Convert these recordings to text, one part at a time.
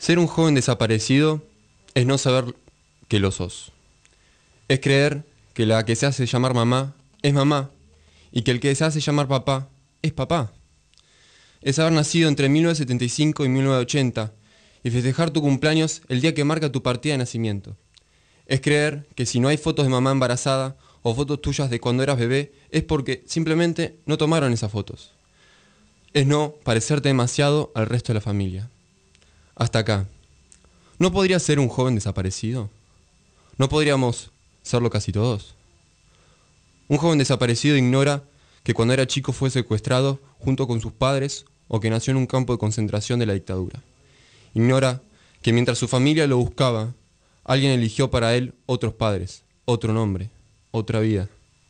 Ser un joven desaparecido es no saber que lo sos. Es creer que la que se hace llamar mamá es mamá y que el que se hace llamar papá es papá. Es haber nacido entre 1975 y 1980 y festejar tu cumpleaños el día que marca tu partida de nacimiento. Es creer que si no hay fotos de mamá embarazada o fotos tuyas de cuando eras bebé es porque simplemente no tomaron esas fotos. Es no parecerte demasiado al resto de la familia. Hasta acá. ¿No podría ser un joven desaparecido? ¿No podríamos serlo casi todos? Un joven desaparecido ignora que cuando era chico fue secuestrado junto con sus padres o que nació en un campo de concentración de la dictadura. Ignora que mientras su familia lo buscaba, alguien eligió para él otros padres, otro nombre, otra vida.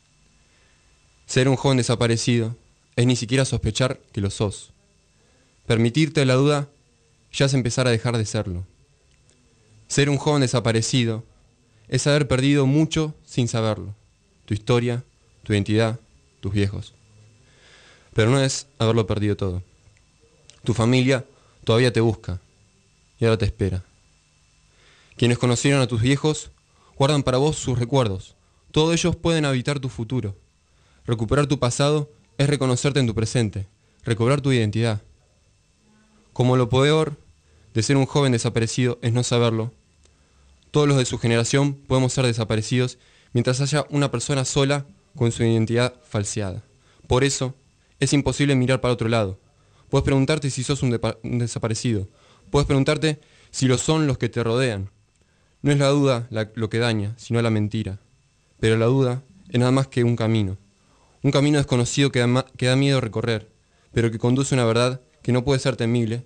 Ser un joven desaparecido es ni siquiera sospechar que lo sos. Permitirte la duda ya es empezar a dejar de serlo. Ser un joven desaparecido es haber perdido mucho sin saberlo. Tu historia, tu identidad, tus viejos. Pero no es haberlo perdido todo. Tu familia todavía te busca y ahora te espera. Quienes conocieron a tus viejos guardan para vos sus recuerdos. Todos ellos pueden habitar tu futuro. Recuperar tu pasado es reconocerte en tu presente, recobrar tu identidad. Como lo peor de ser un joven desaparecido es no saberlo, todos los de su generación podemos ser desaparecidos mientras haya una persona sola con su identidad falseada. Por eso, es imposible mirar para otro lado. Puedes preguntarte si sos un desaparecido. Puedes preguntarte si lo son los que te rodean. No es la duda lo que daña, sino la mentira. Pero la duda es nada más que un camino. Un camino desconocido que da miedo recorrer, pero que conduce a una verdad que no puede ser temible,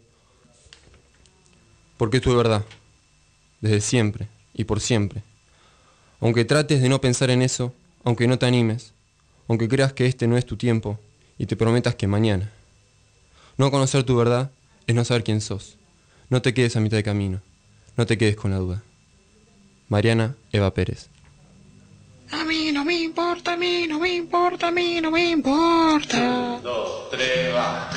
porque es tu verdad, desde siempre y por siempre. Aunque trates de no pensar en eso, aunque no te animes, aunque creas que este no es tu tiempo y te prometas que mañana. No conocer tu verdad es no saber quién sos. No te quedes a mitad de camino, no te quedes con la duda. Mariana Eva Pérez. A mí no me importa, a mí no me importa, a mí no me importa. 1, 2, 3, va.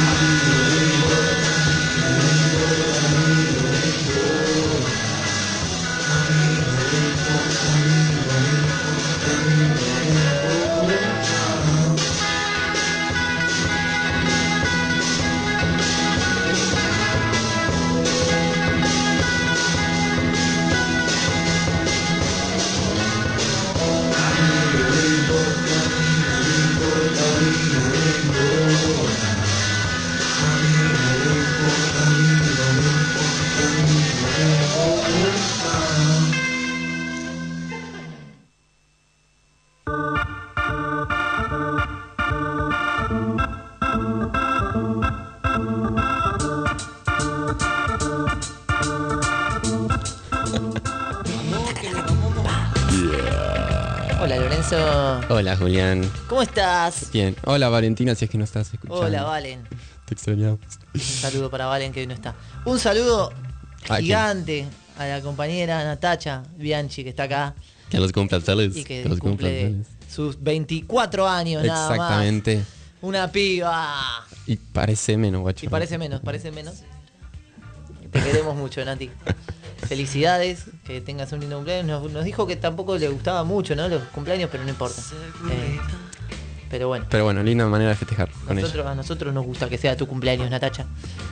Hola Lorenzo. Hola Julián. ¿Cómo estás? Bien. Hola Valentina, si es que no estás escuchando. Hola Valen. Te extrañamos. Un saludo para Valen que hoy no está. Un saludo gigante a la compañera Natacha Bianchi que está acá. Que los cumpla feliz. Y que cumple sus 24 años nada más. Exactamente. Una piba. Y parece menos, guacho. Y parece menos. Te queremos mucho, Nati. Felicidades, que tengas un lindo cumpleaños. Nos dijo que tampoco le gustaba mucho, ¿no? Los cumpleaños, pero no importa. Pero bueno, linda manera de festejar con ella. A nosotros nos gusta que sea tu cumpleaños, Natacha.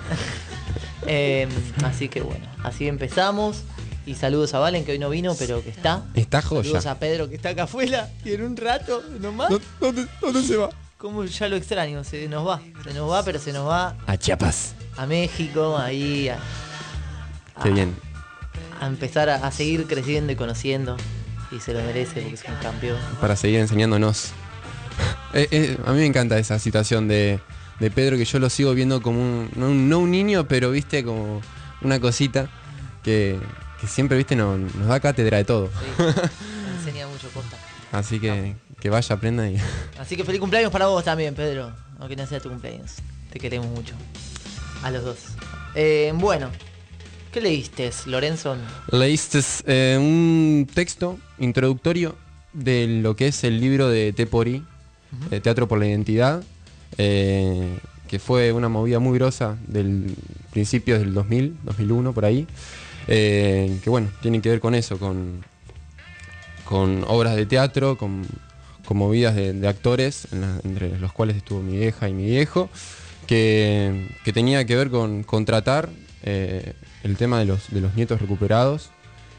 Así que bueno, así empezamos. Y saludos a Valen, que hoy no vino, pero que está. Está joya. Saludos a Pedro, que está acá afuera. Y en un rato nomás. ¿Dónde se va? Como ya lo extraño, se nos va, pero se nos va a Chiapas, a México, ahí qué bien. A empezar a seguir creciendo y conociendo. Y se lo merece porque es un campeón. Para seguir enseñándonos. A mí me encanta esa situación de Pedro, que yo lo sigo viendo como no un niño, pero viste, como una cosita que siempre, viste, nos da cátedra de todo. Sí, me enseña mucho, posta. Así que vaya, aprenda y... Así que feliz cumpleaños para vos también, Pedro. Aunque no sea tu cumpleaños. Te queremos mucho. A los dos. Bueno, ¿qué leíste, Lorenzo? Leíste un texto introductorio de lo que es el libro de Tepori, Teatro por la Identidad, que fue una movida muy grosa del principios del 2000, 2001, por ahí, que bueno, tienen que ver con eso, con obras de teatro, con movidas de actores, entre los cuales estuvo mi vieja y mi viejo, que tenía que ver con tratar el tema de los nietos recuperados,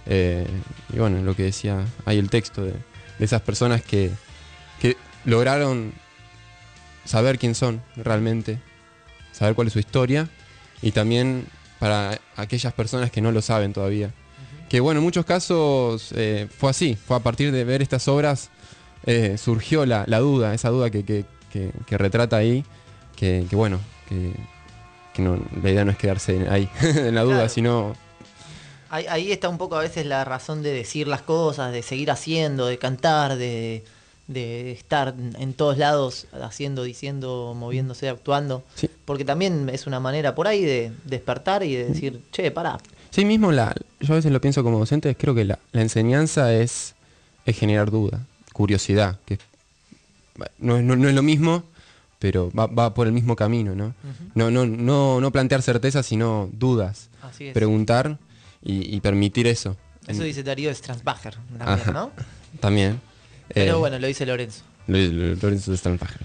y bueno, lo que decía ahí el texto de esas personas que lograron saber quién son realmente, saber cuál es su historia, y también para aquellas personas que no lo saben todavía. Que bueno, en muchos casos fue así, fue a partir de ver estas obras surgió la duda, esa duda que retrata ahí, que bueno, que no, la idea no es quedarse ahí en la duda, Claro. sino... Ahí está un poco a veces la razón de decir las cosas, de seguir haciendo, de cantar, de estar en todos lados haciendo, diciendo, moviéndose, actuando. Sí. Porque también es una manera por ahí de despertar y de decir, che, pará. Sí, mismo yo a veces lo pienso como docente, creo que la enseñanza es generar duda, curiosidad, que no es lo mismo, pero va por el mismo camino, ¿no? No plantear certezas, sino dudas, Así es. preguntar y permitir eso. Eso dice Darío Stransbacher también, Ajá. ¿no? También. Pero bueno, lo dice Lorenzo. Lorenzo de Stransbacher.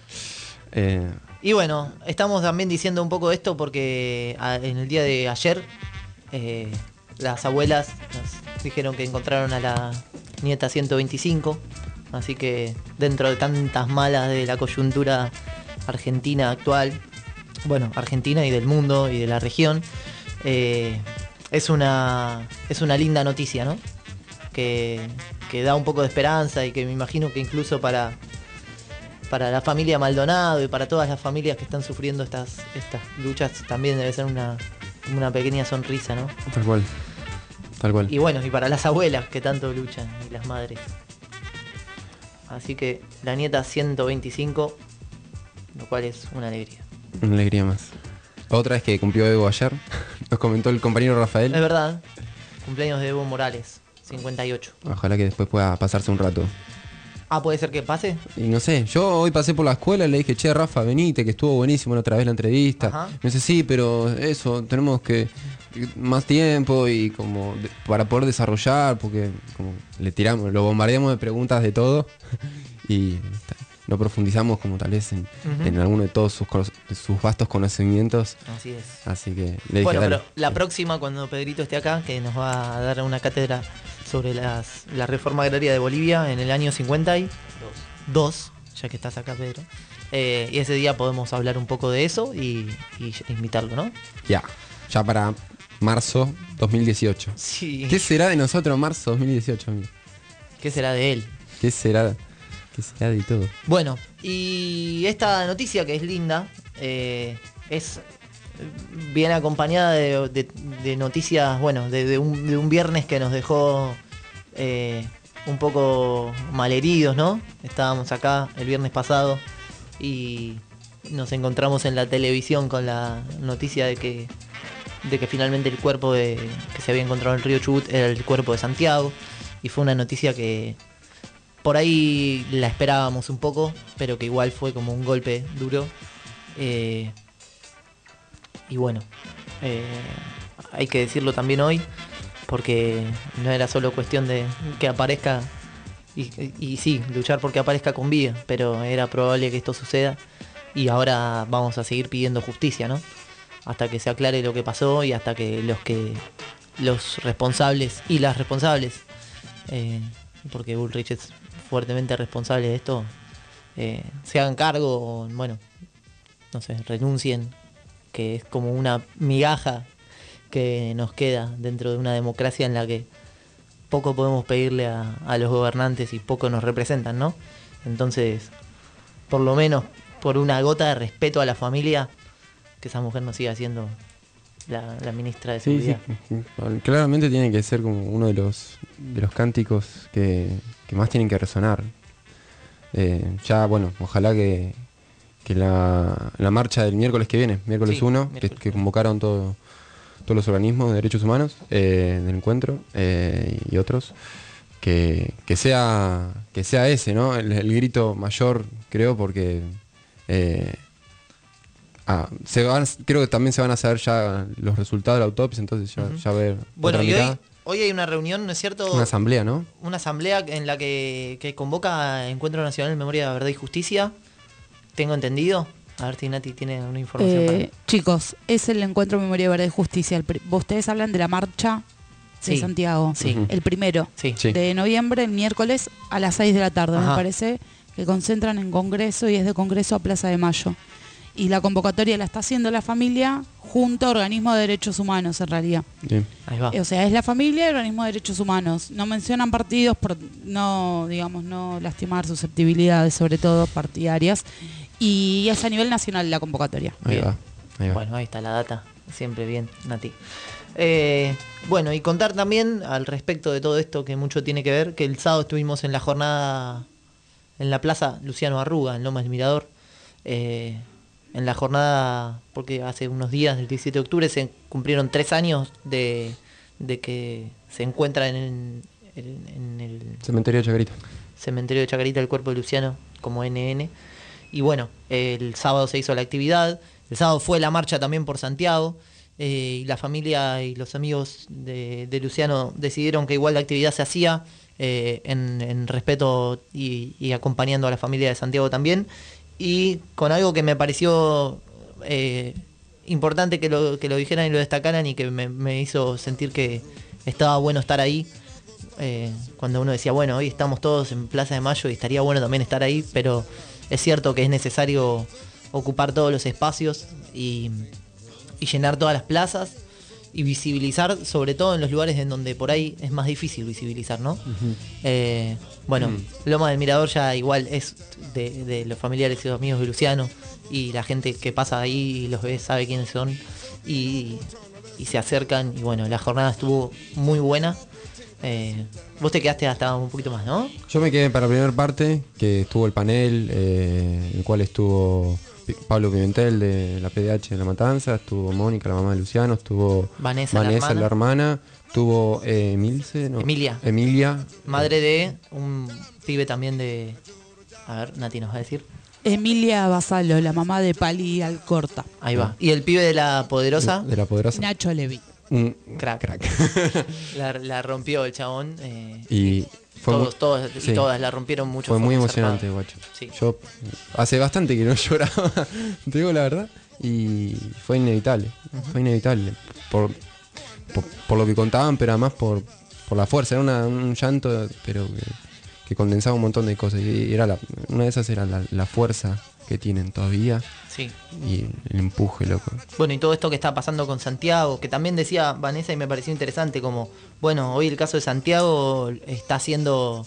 Y bueno, estamos también diciendo un poco esto porque en el día de ayer las abuelas nos dijeron que encontraron a la nieta 125, así que dentro de tantas malas de la coyuntura argentina actual, bueno, argentina y del mundo y de la región, es una linda noticia, ¿no? Que da un poco de esperanza y que me imagino que incluso para la familia Maldonado y para todas las familias que están sufriendo estas luchas también debe ser una pequeña sonrisa, ¿no? Tal cual. Tal cual. Y bueno, y para las abuelas que tanto luchan y las madres. Así que la nieta 125, lo cual es una alegría. Una alegría más. Otra es que cumplió Evo ayer. Nos comentó el compañero Rafael. Es verdad, cumpleaños de Evo Morales, 58. Ojalá que después pueda pasarse un rato. Ah, ¿puede ser que pase? Y no sé, yo hoy pasé por la escuela y le dije, che, Rafa, venite, que estuvo buenísimo la otra vez la entrevista. Ajá. Me dice, sí, pero eso, tenemos que más tiempo y como para poder desarrollar, porque como lo bombardeamos de preguntas de todo y no profundizamos como tal vez en alguno de todos sus vastos conocimientos. Así es. Así que le dije, Bueno, dale. pero la próxima, cuando Pedrito esté acá, que nos va a dar una cátedra sobre la reforma agraria de Bolivia en el año 52, ya que estás acá, Pedro. Y ese día podemos hablar un poco de eso y invitarlo, ¿no? Ya para marzo 2018. Sí. ¿Qué será de nosotros marzo 2018, amigo? ¿Qué será de él? ¿Qué será de todo? Bueno, y esta noticia que es linda, viene acompañada de noticias, bueno, de un viernes que nos dejó un poco malheridos, ¿no? Estábamos acá el viernes pasado y nos encontramos en la televisión con la noticia de que finalmente el cuerpo que se había encontrado en el río Chubut era el cuerpo de Santiago, y fue una noticia que por ahí la esperábamos un poco, pero que igual fue como un golpe duro. Y bueno, hay que decirlo también hoy, porque no era solo cuestión de que aparezca, y sí, luchar porque aparezca con vida, pero era probable que esto suceda, y ahora vamos a seguir pidiendo justicia, ¿no? Hasta que se aclare lo que pasó y hasta que los responsables y las responsables, porque Bullrich es fuertemente responsable de esto, se hagan cargo o, bueno, no sé, renuncien, que es como una migaja que nos queda dentro de una democracia en la que poco podemos pedirle a los gobernantes y poco nos representan, ¿no? Entonces, por lo menos por una gota de respeto a la familia, que esa mujer no siga siendo la ministra de Seguridad. Sí. Claramente tiene que ser como uno de los cánticos que más tienen que resonar. Ya, bueno, ojalá que la marcha del miércoles que viene, miércoles Sí, 1, miércoles que convocaron todos los organismos de derechos humanos del encuentro y otros, que sea ese, ¿no? El grito mayor, creo, porque creo que también se van a saber ya los resultados de la autopsia, entonces ya ver Bueno, otra y mitad. hoy hay una reunión, ¿no es cierto? Una asamblea, ¿no? Una asamblea en la que convoca Encuentro Nacional en Memoria de Verdad y Justicia. Tengo entendido. A ver si Nati tiene una información para... Chicos, es el Encuentro Memoria, Verdad y Justicia. Ustedes hablan de la marcha de Sí, Santiago. sí. El primero Sí. Sí. de noviembre, el miércoles a las 6 de la tarde, Ajá. me parece, que concentran en Congreso y es de Congreso a Plaza de Mayo. Y la convocatoria la está haciendo la familia junto a Organismo de Derechos Humanos, en realidad. Bien. Ahí va. O sea, es la familia y el Organismo de Derechos Humanos. No mencionan partidos por no, digamos, no lastimar susceptibilidades, sobre todo partidarias. Y es a nivel nacional la convocatoria. Ahí Bien. va. Ahí va. Bueno, ahí está la data. Siempre bien, Nati. Bueno, y contar también al respecto de todo esto que mucho tiene que ver, que el sábado estuvimos en la jornada en la Plaza Luciano Arruga, en Lomas del Mirador. En la jornada, porque hace unos días, el 17 de octubre, se cumplieron 3 años de que se encuentra en el Cementerio de Chacarita. cementerio de Chacarita el cuerpo de Luciano como NN. Y bueno, el sábado se hizo la actividad, el sábado fue la marcha también por Santiago, y la familia y los amigos de Luciano decidieron que igual la actividad se hacía en respeto y acompañando a la familia de Santiago también, y con algo que me pareció importante que lo dijeran y lo destacaran y que me hizo sentir que estaba bueno estar ahí. Cuando uno decía, bueno, hoy estamos todos en Plaza de Mayo y estaría bueno también estar ahí, pero es cierto que es necesario ocupar todos los espacios y llenar todas las plazas y visibilizar, sobre todo en los lugares en donde por ahí es más difícil visibilizar, ¿no? Bueno, Loma del Mirador ya igual es de los familiares y los amigos de Luciano, y la gente que pasa ahí y los ve sabe quiénes son y se acercan, y bueno, la jornada estuvo muy buena. Vos te quedaste hasta un poquito más, ¿no? Yo me quedé para la primera parte, que estuvo el panel, el cual estuvo Pablo Pimentel de la PDH de La Matanza, estuvo Mónica, la mamá de Luciano, estuvo Vanessa, la hermana, estuvo Emilce, no, Emilia, madre de un pibe también de... A ver, Nati nos va a decir. Emilia Basalo, la mamá de Pali Alcorta. Ahí va. ¿Y el pibe de la Poderosa? de la poderosa. Nacho Levi. Un Crack. La rompió el chabón. Y fue todos sí. y todas la rompieron mucho. Fue muy muy emocionante, zarpado. guacho. Sí. Yo hace bastante que no lloraba, te digo la verdad, y fue inevitable. Fue inevitable por lo que contaban, pero además por la fuerza. Era un llanto, pero que condensaba un montón de cosas. Y era una de esas era la fuerza que tienen todavía. Sí. Y el empuje, loco. Bueno, y todo esto que está pasando con Santiago, que también decía Vanessa y me pareció interesante, como, bueno, hoy el caso de Santiago está siendo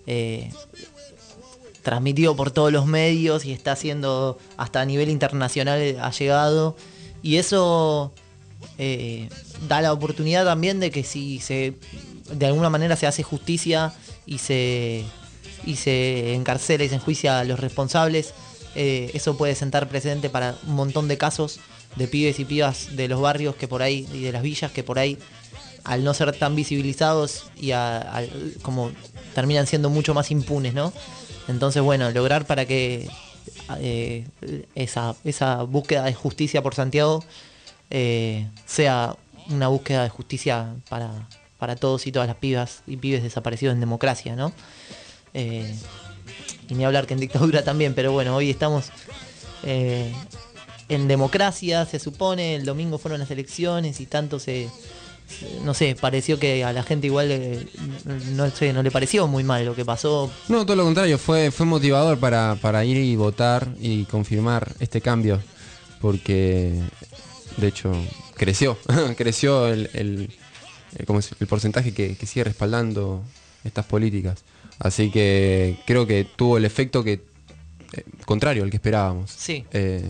transmitido por todos los medios y está siendo hasta a nivel internacional ha llegado, y eso da la oportunidad también de que si de alguna manera se hace justicia y se encarcela y se enjuicia a los responsables, eso puede sentar precedente para un montón de casos de pibes y pibas de los barrios que por ahí y de las villas que por ahí, al no ser tan visibilizados y como terminan siendo mucho más impunes, ¿no? Entonces, bueno, lograr para que esa búsqueda de justicia por Santiago sea una búsqueda de justicia para todos y todas las pibas y pibes desaparecidos en democracia, ¿no? Y ni hablar que en dictadura también, pero bueno, hoy estamos en democracia, se supone, el domingo fueron las elecciones y tanto no sé, pareció que a la gente igual no le pareció muy mal lo que pasó. No, todo lo contrario, fue motivador para ir y votar y confirmar este cambio, porque de hecho creció el porcentaje que sigue respaldando estas políticas. Así que creo que tuvo el efecto contrario al que esperábamos. Sí.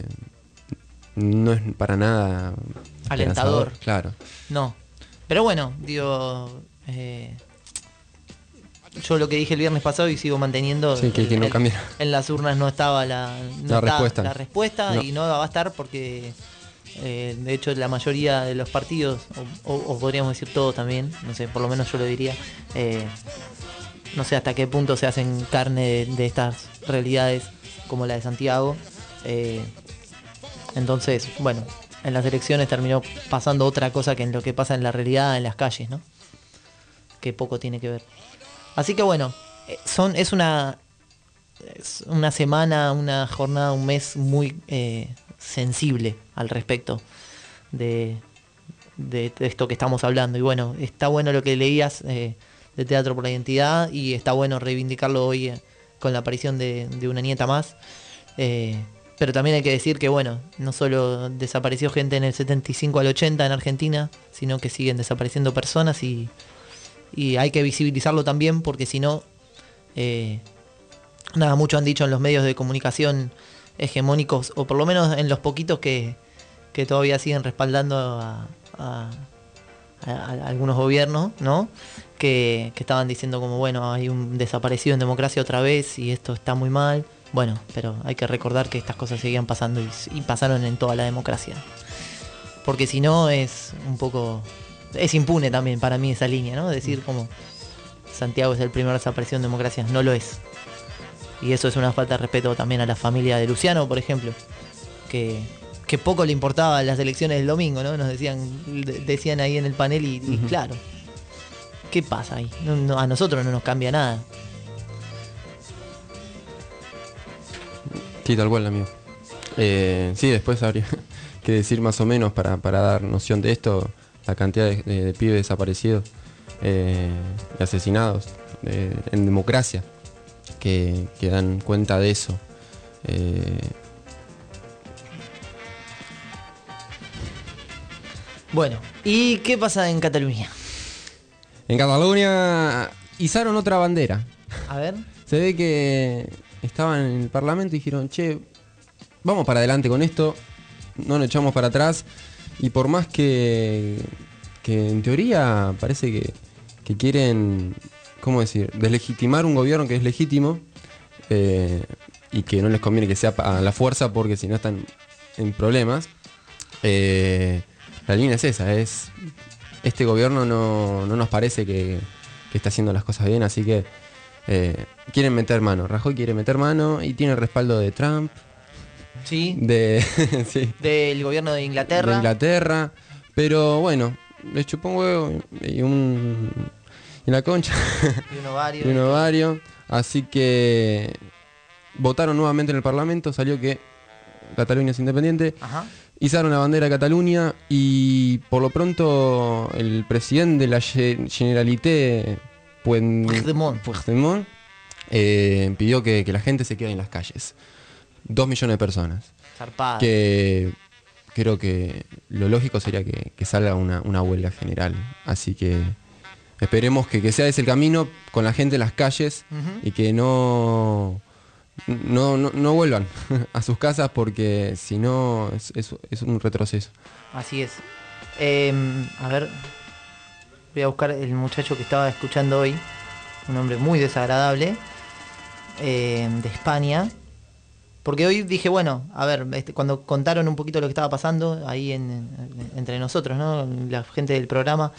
No es para nada alentador. Claro. No. Pero bueno, digo, yo lo que dije el viernes pasado y sigo manteniendo, sí, que no cambia. En las urnas no estaba la respuesta no. Y no va a estar porque de hecho la mayoría de los partidos, o podríamos decir todos también, no sé, por lo menos yo lo diría, no sé hasta qué punto se hacen carne de estas realidades como la de Santiago. Entonces, bueno, en las elecciones terminó pasando otra cosa que en lo que pasa en la realidad en las calles, ¿no? Que poco tiene que ver. Así que bueno, es una semana, una jornada, un mes muy sensible al respecto de esto que estamos hablando. Y bueno, está bueno lo que leías de Teatro por la Identidad, y está bueno reivindicarlo hoy con la aparición de una nieta más. Pero también hay que decir que, bueno, no solo desapareció gente en el 75 al 80 en Argentina, sino que siguen desapareciendo personas, y hay que visibilizarlo también, porque si no, nada, mucho han dicho en los medios de comunicación hegemónicos, o por lo menos en los poquitos que todavía siguen respaldando a algunos gobiernos, ¿no? Que estaban diciendo como, bueno, hay un desaparecido en democracia otra vez y esto está muy mal. Bueno, pero hay que recordar que estas cosas seguían pasando y pasaron en toda la democracia. Porque si no es un poco... Es impune también para mí esa línea, ¿no? Decir como Santiago es el primer desaparecido en democracia, no lo es. Y eso es una falta de respeto también a la familia de Luciano, por ejemplo, que poco le importaban las elecciones del domingo, ¿no? Nos decían ahí en el panel y claro, ¿qué pasa ahí? A nosotros no nos cambia nada. Sí, tal cual, amigo. Sí, después habría que decir más o menos para dar noción de esto, la cantidad de pibes desaparecidos y asesinados en democracia que dan cuenta de eso. Bueno, ¿y qué pasa en Cataluña? En Cataluña izaron otra bandera. A ver. Se ve que estaban en el Parlamento y dijeron, che, vamos para adelante con esto, no nos echamos para atrás. Y por más que en teoría parece que quieren, ¿cómo decir?, deslegitimar un gobierno que es legítimo, y que no les conviene que sea a la fuerza porque si no están en problemas. La línea es esa, este gobierno no nos parece que está haciendo las cosas bien, así que quieren meter mano. Rajoy quiere meter mano y tiene el respaldo de Trump. Sí. Sí. Del gobierno de Inglaterra. De Inglaterra. Pero bueno, le chupó un huevo y la concha. Y un ovario. Y un ovario. Así que votaron nuevamente en el Parlamento, salió que Cataluña es independiente. Ajá. Izaron la bandera de Cataluña y por lo pronto el presidente de la Generalité, Puigdemont, pidió que la gente se quede en las calles. 2 millones de personas. Zarpado. Que creo que lo lógico sería que salga una huelga general. Así que esperemos que sea ese el camino, con la gente en las calles. Y que no vuelvan a sus casas, porque si no es un retroceso. Así es. A ver, voy a buscar el muchacho que estaba escuchando hoy, un hombre muy desagradable, de España. Porque hoy dije, bueno, a ver, cuando contaron un poquito lo que estaba pasando ahí entre nosotros, ¿no?, la gente del programa,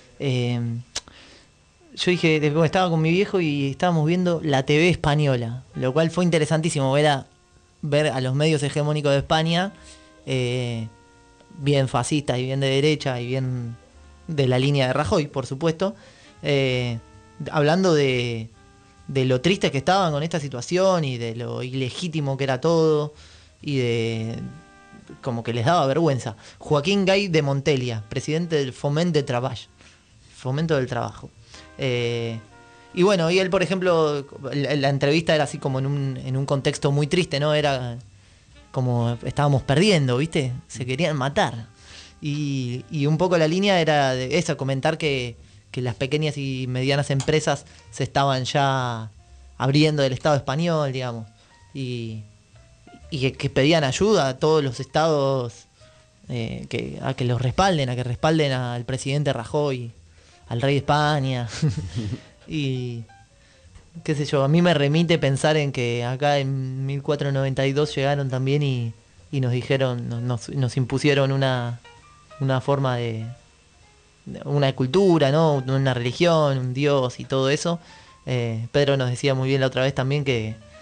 yo dije, bueno, estaba con mi viejo y estábamos viendo la TV española, lo cual fue interesantísimo ver a los medios hegemónicos de España, bien fascistas y bien de derecha y bien de la línea de Rajoy, por supuesto, hablando de lo tristes que estaban con esta situación y de lo ilegítimo que era todo y de como que les daba vergüenza. Joaquín Gay de Montelia, presidente del Fomento del Trabajo. Y bueno, y él, por ejemplo, la entrevista era así como en un contexto muy triste, ¿no? Era como estábamos perdiendo, ¿viste? Se querían matar. Y un poco la línea era de eso, comentar que las pequeñas y medianas empresas se estaban ya abriendo del Estado español, digamos. Y que pedían ayuda a todos los estados a que los respalden, a que respalden al presidente Rajoy, al rey de España. Y qué sé yo, a mí me remite pensar en que acá en 1492 llegaron también y nos dijeron, nos impusieron una forma de una cultura, ¿no?, una religión, un dios y todo eso. Pedro nos decía muy bien la otra vez también que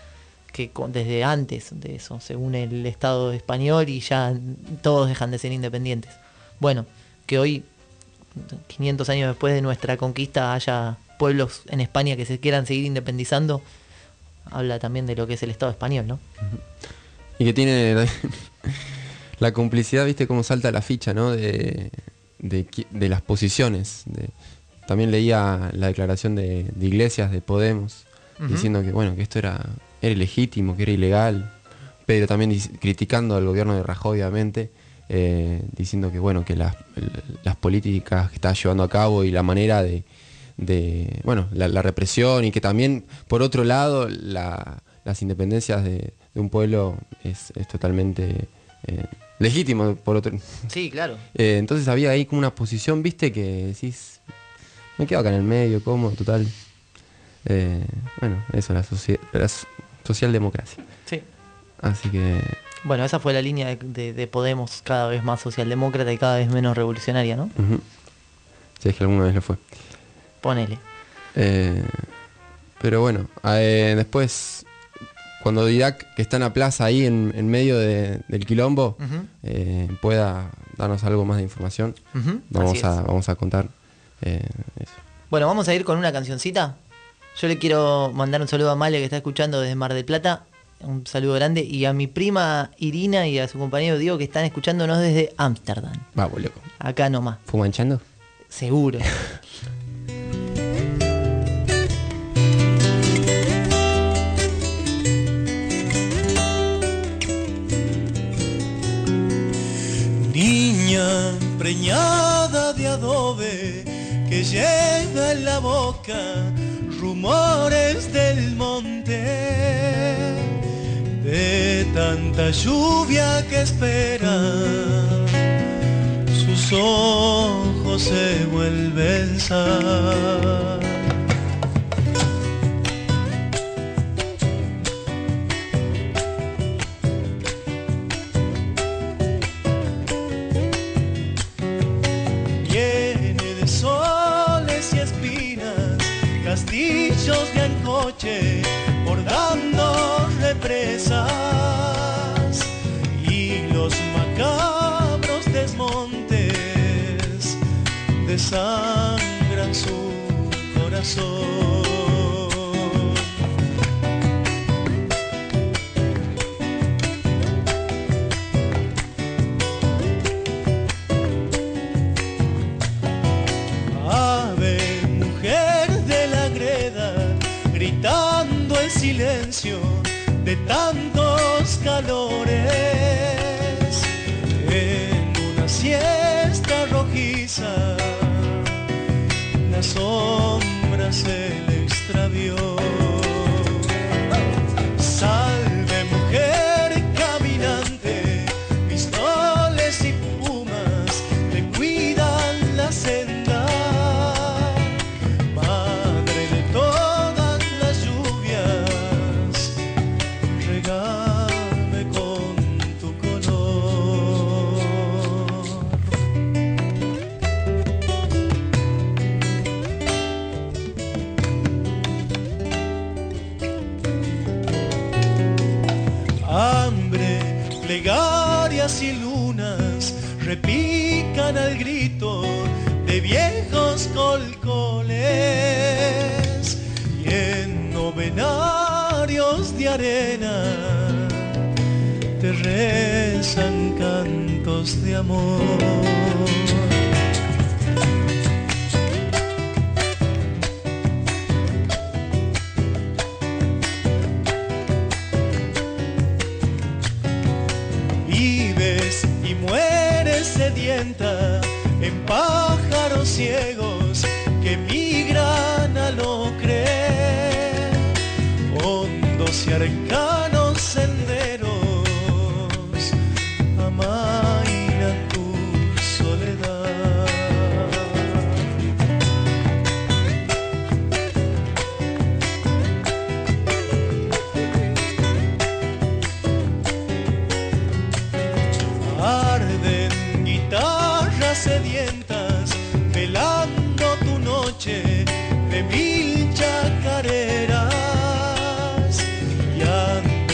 que desde antes de eso se une el Estado español y ya todos dejan de ser independientes. Bueno, que hoy, 500 años después de nuestra conquista, haya pueblos en España que se quieran seguir independizando, habla también de lo que es el Estado español, ¿no? Y que tiene la complicidad, viste cómo salta la ficha, ¿no? De las posiciones. También leía la declaración de Iglesias, de Podemos, diciendo que bueno, que esto era ilegítimo, que era ilegal, pero también criticando al gobierno de Rajoy, obviamente, diciendo que bueno, que las políticas que está llevando a cabo y la manera de bueno, la represión, y que también por otro lado las independencias de un pueblo es totalmente legítimo por otro. Sí, claro. Entonces había ahí como una posición, viste, que decís, me quedo acá en el medio, cómodo, total. Bueno, eso, la socialdemocracia. Sí. Así que... Bueno, esa fue la línea de Podemos, cada vez más socialdemócrata y cada vez menos revolucionaria, ¿no? Si es que alguna vez lo fue. Ponele. Pero bueno, después, cuando Didac, que está en la plaza ahí en medio del quilombo, pueda darnos algo más de información, vamos a contar eso. Bueno, vamos a ir con una cancioncita. Yo le quiero mandar un saludo a Male, que está escuchando desde Mar del Plata. Un saludo grande. Y a mi prima Irina y a su compañero Diego, que están escuchándonos desde Ámsterdam. Vamos, loco. Acá nomás. ¿Fumanchando? Seguro. Niña preñada de adobe que lleva en la boca rumores del monte, de tanta lluvia que espera, sus ojos se vuelven sal. Castillos de ancoche bordando represas y los macabros desmontes desangran su corazón. Gritando el silencio de tantos calores, en una siesta rojiza la sombra se le extravió. Salve mujer caminante, pistoles y pumas te cuidan la senda. Plegarias y lunas repican al grito de viejos colcoles, y en novenarios de arena te rezan cantos de amor. Sedienta en pájaros ciegos que migran a lo creer, hondos y arcanos senderos amainan tu soledad. Sedientas, velando tu noche de mil chacareras, y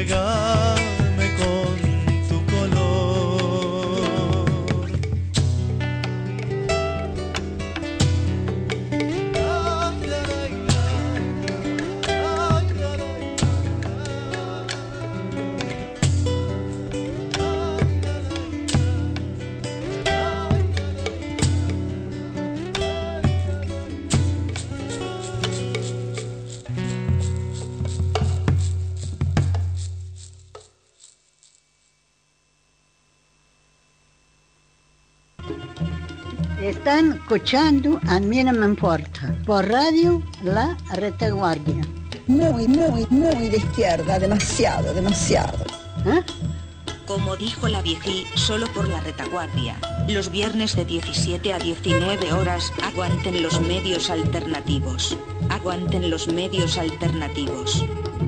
regame con tu color. Están escuchando A mí no me importa, por radio La Retaguardia. Muy de izquierda, demasiado. ¿Eh? Como dijo la Viejí, solo por la Retaguardia. Los viernes de 17 a 19 horas, aguanten los medios alternativos. Aguanten los medios alternativos.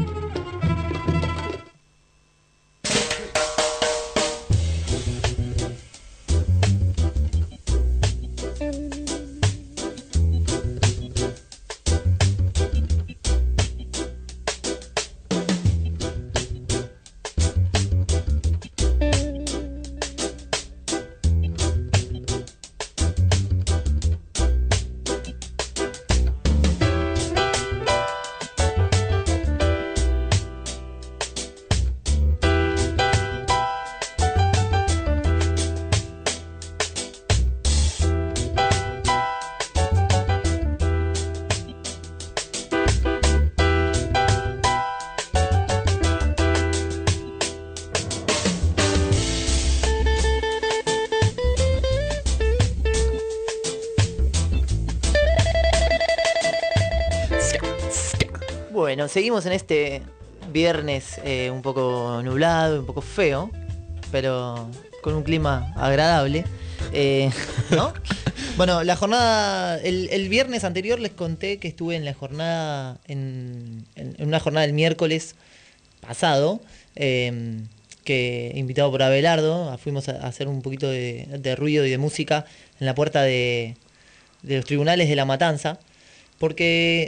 Bueno, seguimos en este viernes un poco nublado, un poco feo, pero con un clima agradable, ¿no? Bueno, la jornada, el viernes anterior les conté que estuve en la jornada, en una jornada del miércoles pasado, que invitado por Abelardo, fuimos a hacer un poquito de ruido y de música en la puerta de los tribunales de La Matanza, porque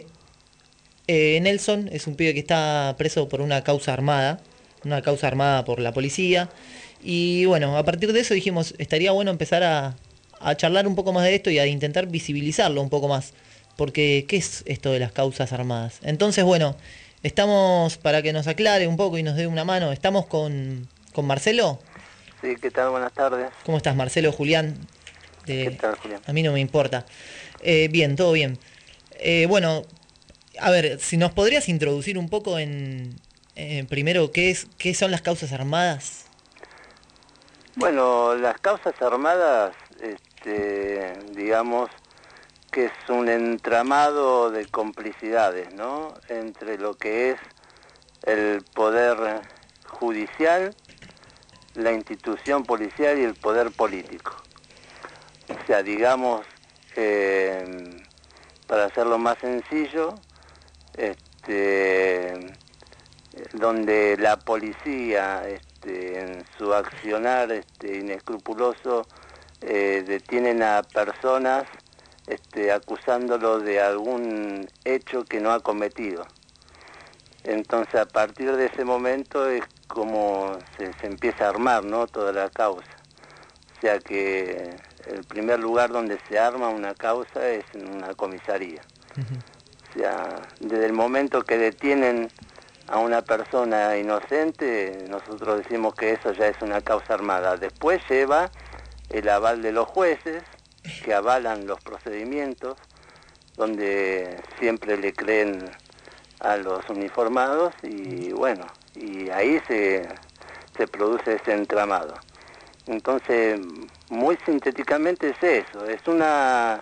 Nelson es un pibe que está preso por una causa armada por la policía, y bueno, a partir de eso dijimos, estaría bueno empezar a charlar un poco más de esto y a intentar visibilizarlo un poco más, porque ¿qué es esto de las causas armadas? Entonces, bueno, estamos, para que nos aclare un poco y nos dé una mano, estamos con Marcelo. Sí, ¿qué tal? Buenas tardes. ¿Cómo estás, Marcelo? Julián. ¿Qué tal, Julián? A mí no me importa. Bien, todo bien. Bueno, a ver, si nos podrías introducir un poco en primero, ¿qué son las causas armadas? Bueno, las causas armadas, digamos que es un entramado de complicidades, ¿no? Entre lo que es el poder judicial, la institución policial y el poder político. O sea, digamos, para hacerlo más sencillo, donde la policía, en su accionar inescrupuloso, detienen a personas acusándolo de algún hecho que no ha cometido. Entonces, a partir de ese momento es como se empieza a armar, ¿no?, toda la causa. O sea que el primer lugar donde se arma una causa es en una comisaría. Uh-huh. O sea, desde el momento que detienen a una persona inocente, nosotros decimos que eso ya es una causa armada. Después lleva el aval de los jueces, que avalan los procedimientos, donde siempre le creen a los uniformados, y bueno, y ahí se produce ese entramado. Entonces, muy sintéticamente es eso, es una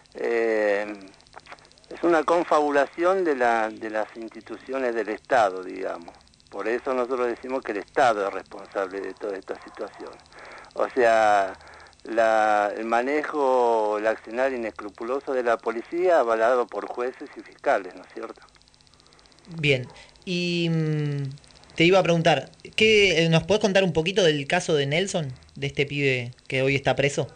confabulación de las instituciones del Estado, digamos. Por eso nosotros decimos que el Estado es responsable de toda esta situación. O sea, el manejo, el accionar inescrupuloso de la policía avalado por jueces y fiscales, ¿no es cierto? Bien, y te iba a preguntar, ¿nos podés contar un poquito del caso de Nelson, de este pibe que hoy está preso?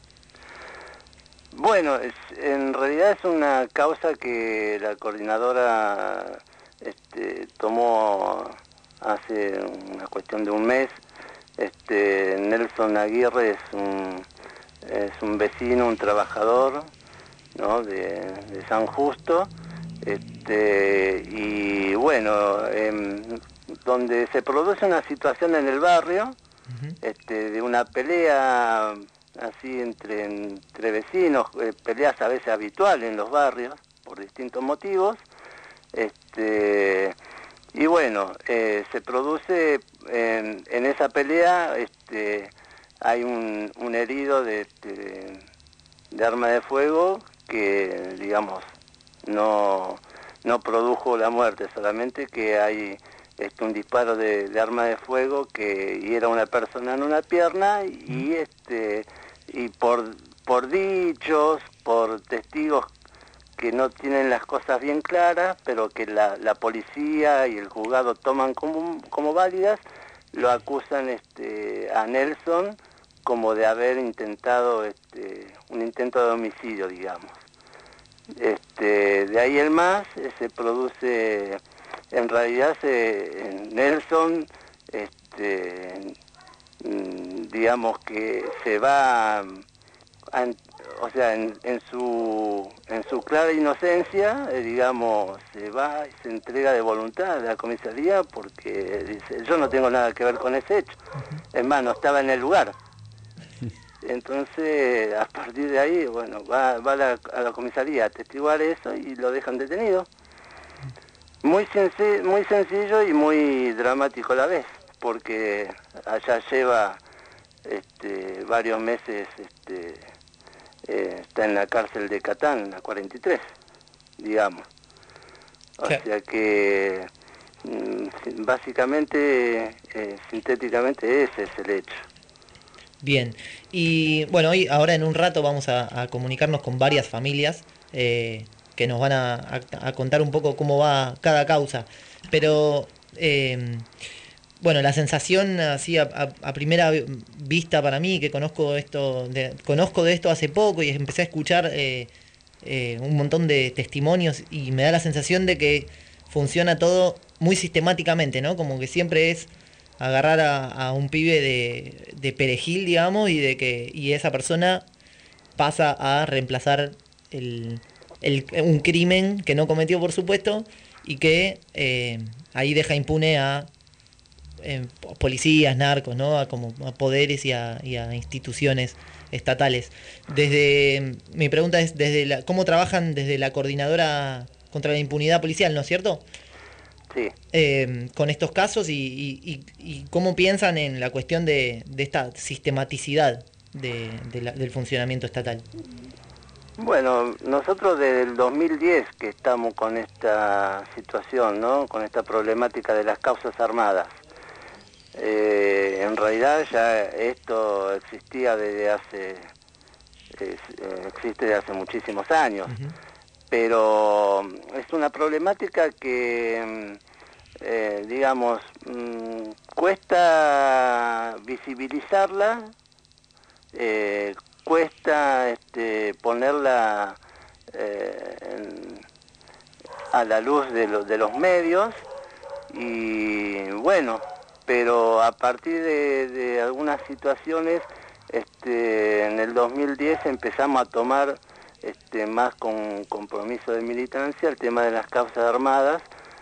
Bueno, en realidad es una causa que la coordinadora tomó hace una cuestión de un mes. Nelson Aguirre es un vecino, un trabajador, ¿no? de San Justo, y bueno, donde se produce una situación en el barrio, de una pelea así entre vecinos, peleas a veces habituales en los barrios por distintos motivos, y bueno, se produce en esa pelea, hay un herido de arma de fuego que, digamos, no produjo la muerte, solamente que hay un disparo de arma de fuego que hiera a una persona en una pierna y por dichos, por testigos que no tienen las cosas bien claras, pero que la policía y el juzgado toman como válidas, lo acusan a Nelson como de haber intentado un intento de homicidio, digamos. De ahí en más se produce, en realidad Nelson, digamos que se va, o sea, en su clara inocencia, digamos, se va y se entrega de voluntad a la comisaría porque dice, yo no tengo nada que ver con ese hecho. Es más, no estaba en el lugar. Entonces, a partir de ahí, bueno, va a la comisaría a atestiguar eso y lo dejan detenido. Muy sencillo y muy dramático a la vez, porque allá lleva varios meses, está en la cárcel de Catán, la 43, digamos. O sea que, básicamente, sintéticamente, ese es el hecho. Bien, y bueno, ahora en un rato vamos a comunicarnos con varias familias que nos van a contar un poco cómo va cada causa, pero bueno, la sensación así a primera vista para mí, que conozco de esto hace poco y empecé a escuchar un montón de testimonios y me da la sensación de que funciona todo muy sistemáticamente, ¿no? Como que siempre es agarrar a un pibe de perejil, digamos, y esa persona pasa a reemplazar un crimen que no cometió, por supuesto, y que ahí deja impune a policías, narcos, ¿no? A poderes y a instituciones estatales. Mi pregunta es, ¿cómo trabajan desde la Coordinadora contra la Impunidad Policial, ¿no es cierto? Sí. Con estos casos y cómo piensan en la cuestión de esta sistematicidad del funcionamiento estatal. Bueno, nosotros desde el 2010 que estamos con esta situación, ¿no? Con esta problemática de las causas armadas. En realidad ya esto existía existe desde hace muchísimos años, pero es una problemática que, digamos, cuesta visibilizarla, cuesta ponerla a la luz de los medios, y bueno, pero a partir de algunas situaciones, en el 2010 empezamos a tomar más con compromiso de militancia el tema de las causas armadas,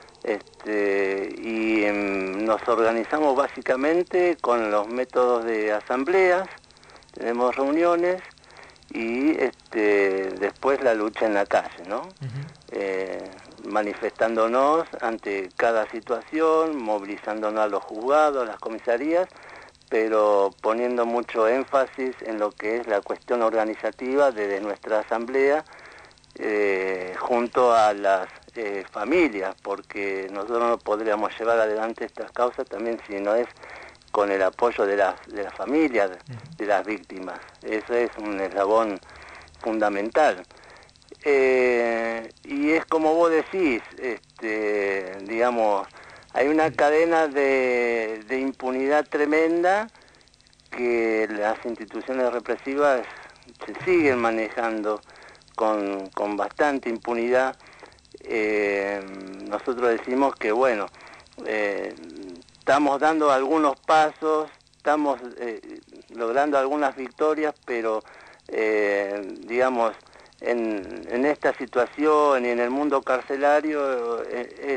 y nos organizamos básicamente con los métodos de asambleas, tenemos reuniones y después la lucha en la calle, ¿no? Manifestándonos ante cada situación, movilizándonos a los juzgados, a las comisarías, pero poniendo mucho énfasis en lo que es la cuestión organizativa desde nuestra asamblea, junto a las familias, porque nosotros no podríamos llevar adelante estas causas también si no es con el apoyo de las familias de las víctimas. Eso es un eslabón fundamental. Y es como vos decís, digamos, hay una cadena de impunidad tremenda que las instituciones represivas se siguen manejando con bastante impunidad. Nosotros decimos que, bueno, estamos dando algunos pasos, estamos logrando algunas victorias, pero digamos, en esta situación y en el mundo carcelario es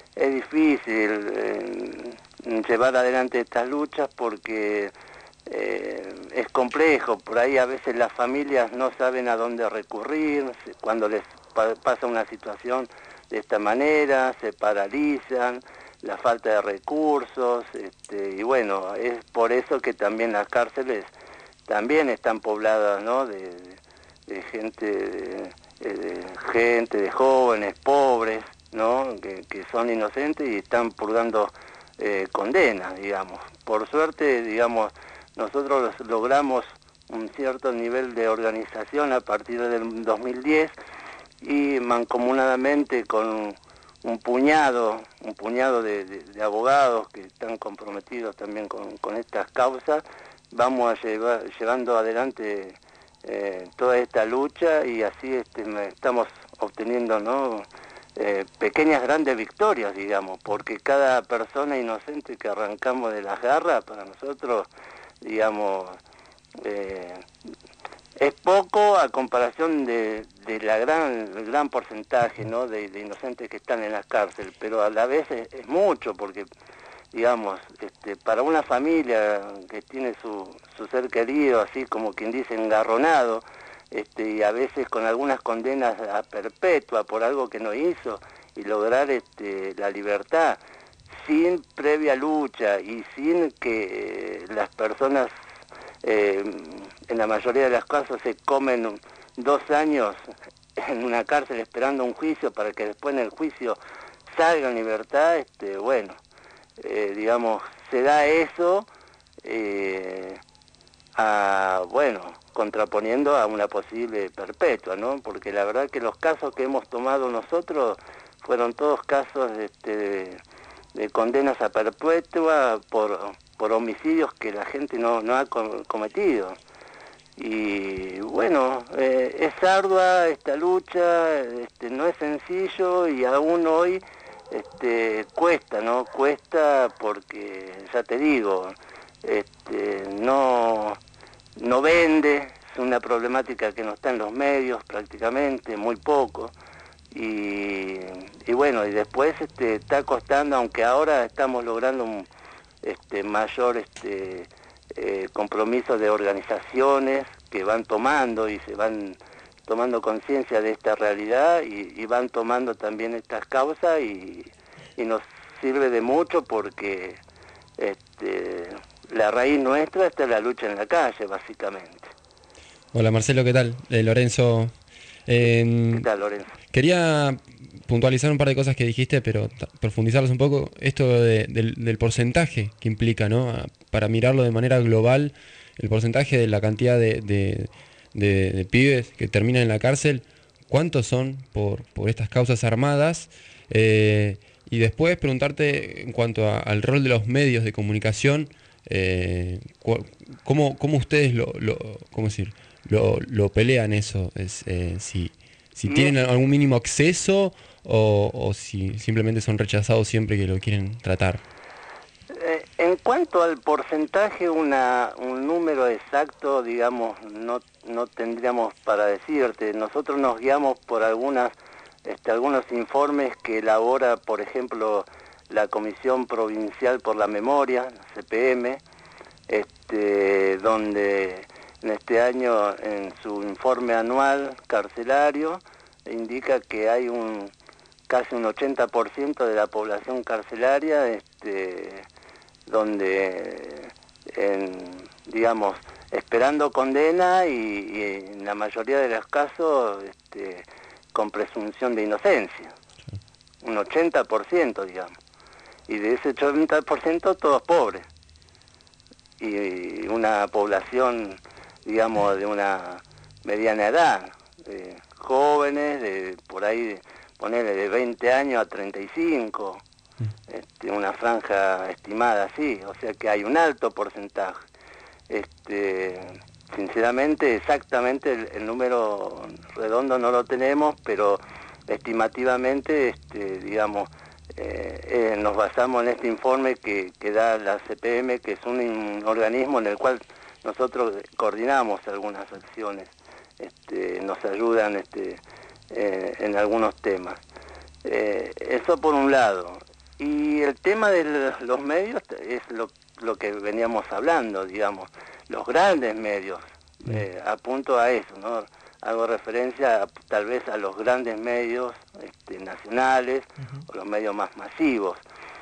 difícil llevar adelante estas luchas porque es complejo. Por ahí a veces las familias no saben a dónde recurrir cuando les pasa una situación de esta manera, se paralizan, la falta de recursos, y bueno, es por eso que también las cárceles también están pobladas, ¿no?, de gente, de jóvenes pobres, ¿no?, que son inocentes y están purgando condenas, digamos. Por suerte, digamos, nosotros logramos un cierto nivel de organización a partir del 2010 y mancomunadamente con un puñado de abogados que están comprometidos también con estas causas, vamos a llevando adelante toda esta lucha y así estamos obteniendo, ¿no?, pequeñas grandes victorias, digamos, porque cada persona inocente que arrancamos de las garras, para nosotros, digamos, es poco a comparación de el gran porcentaje, ¿no?, de inocentes que están en las cárceles, pero a la vez es mucho, porque, digamos, para una familia que tiene su ser querido, así como quien dice, engarronado, y a veces con algunas condenas a perpetua por algo que no hizo, y lograr la libertad sin previa lucha y sin que las personas, en la mayoría de los casos, se comen 2 años en una cárcel esperando un juicio para que después en el juicio salga en libertad, bueno, digamos, se da eso, bueno, contraponiendo a una posible perpetua, ¿no? Porque la verdad que los casos que hemos tomado nosotros fueron todos casos de condenas a perpetua por homicidios que la gente no ha cometido. Y bueno, es ardua esta lucha, no es sencillo y aún hoy cuesta, ¿no? Cuesta porque, ya te digo, no vende, es una problemática que no está en los medios prácticamente, muy poco. Y bueno, y después está costando, aunque ahora estamos logrando un mayor compromiso de organizaciones que van tomando y se van tomando conciencia de esta realidad y van tomando también estas causas y nos sirve de mucho porque la raíz nuestra está en la lucha en la calle, básicamente. Hola Marcelo, ¿qué tal? Lorenzo. ¿Qué tal, Lorenzo? Quería puntualizar un par de cosas que dijiste, pero profundizarlas un poco. Esto del porcentaje que implica, ¿no? Para mirarlo de manera global, el porcentaje de la cantidad de pibes que terminan en la cárcel, ¿cuántos son por estas causas armadas? Y después preguntarte en cuanto al rol de los medios de comunicación, ¿cómo ustedes lo pelean eso? Si tienen algún mínimo acceso o si simplemente son rechazados siempre que lo quieren tratar. En cuanto al porcentaje, un número exacto, digamos, no tendríamos para decirte. Nosotros nos guiamos por algunos informes que elabora, por ejemplo, la Comisión Provincial por la Memoria, CPM, donde en este año, en su informe anual carcelario, indica que hay casi un 80% de la población carcelaria, donde, digamos, esperando condena y en la mayoría de los casos con presunción de inocencia. Un 80%, digamos. Y de ese 80% todos pobres. Y una población, digamos, de una mediana edad, jóvenes, por ahí, ponerle de 20 años a 35, una franja estimada así, o sea que hay un alto porcentaje. Sinceramente, exactamente el número redondo no lo tenemos, pero estimativamente, digamos, nos basamos en este informe que da la CPM, que es un organismo en el cual nosotros coordinamos algunas acciones, nos ayudan en algunos temas. Eso por un lado. Y el tema de los medios es lo que veníamos hablando, digamos, los grandes medios, apunto a eso, ¿no? Hago referencia tal vez a los grandes medios nacionales, o los medios más masivos.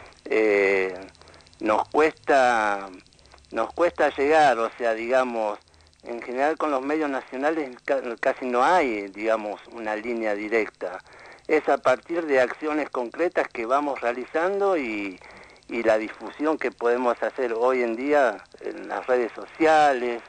Nos cuesta llegar, o sea, digamos, en general con los medios nacionales casi no hay, digamos, una línea directa. Es a partir de acciones concretas que vamos realizando y la difusión que podemos hacer hoy en día en las redes sociales,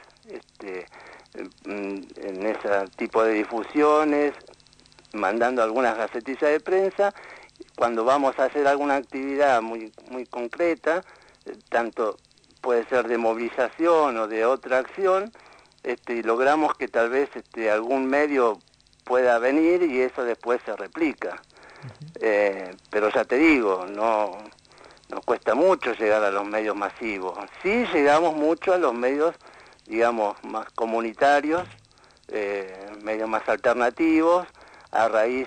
en ese tipo de difusiones, mandando algunas gacetillas de prensa, cuando vamos a hacer alguna actividad muy concreta, tanto puede ser de movilización o de otra acción, y logramos que tal vez algún medio pueda venir y eso después se replica. Pero ya te digo, no nos cuesta mucho llegar a los medios masivos. Sí llegamos mucho a los medios, digamos, más comunitarios, medios más alternativos, a raíz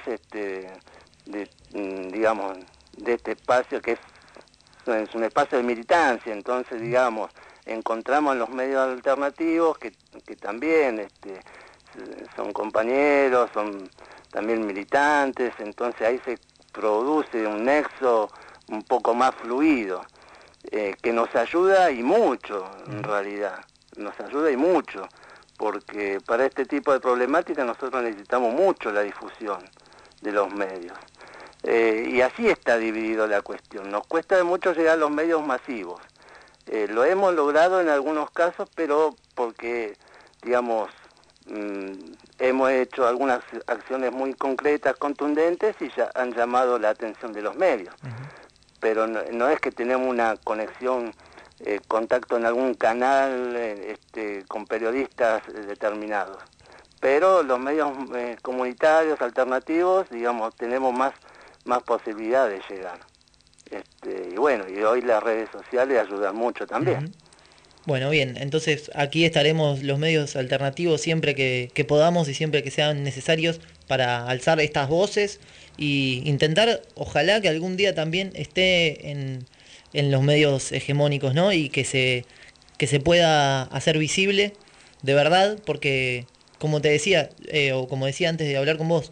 digamos, de este espacio que es un espacio de militancia. Entonces, digamos, encontramos en los medios alternativos que también son compañeros, son también militantes, entonces ahí se produce un nexo un poco más fluido, que nos ayuda y mucho, en realidad, nos ayuda y mucho, porque para este tipo de problemática nosotros necesitamos mucho la difusión de los medios. Y así está dividido la cuestión. Nos cuesta mucho llegar a los medios masivos. Lo hemos logrado en algunos casos, pero porque, digamos, hemos hecho algunas acciones muy concretas, contundentes, y ya han llamado la atención de los medios. Pero no es que tenemos una conexión, contacto en algún canal con periodistas determinados. Pero los medios comunitarios, alternativos, digamos, tenemos más posibilidad de llegar. Y bueno, y hoy las redes sociales ayudan mucho también. Bueno, bien, entonces aquí estaremos los medios alternativos siempre que podamos y siempre que sean necesarios para alzar estas voces y intentar, ojalá que algún día también esté en los medios hegemónicos, ¿no? Y que se pueda hacer visible de verdad, porque como te decía, o como decía antes de hablar con vos,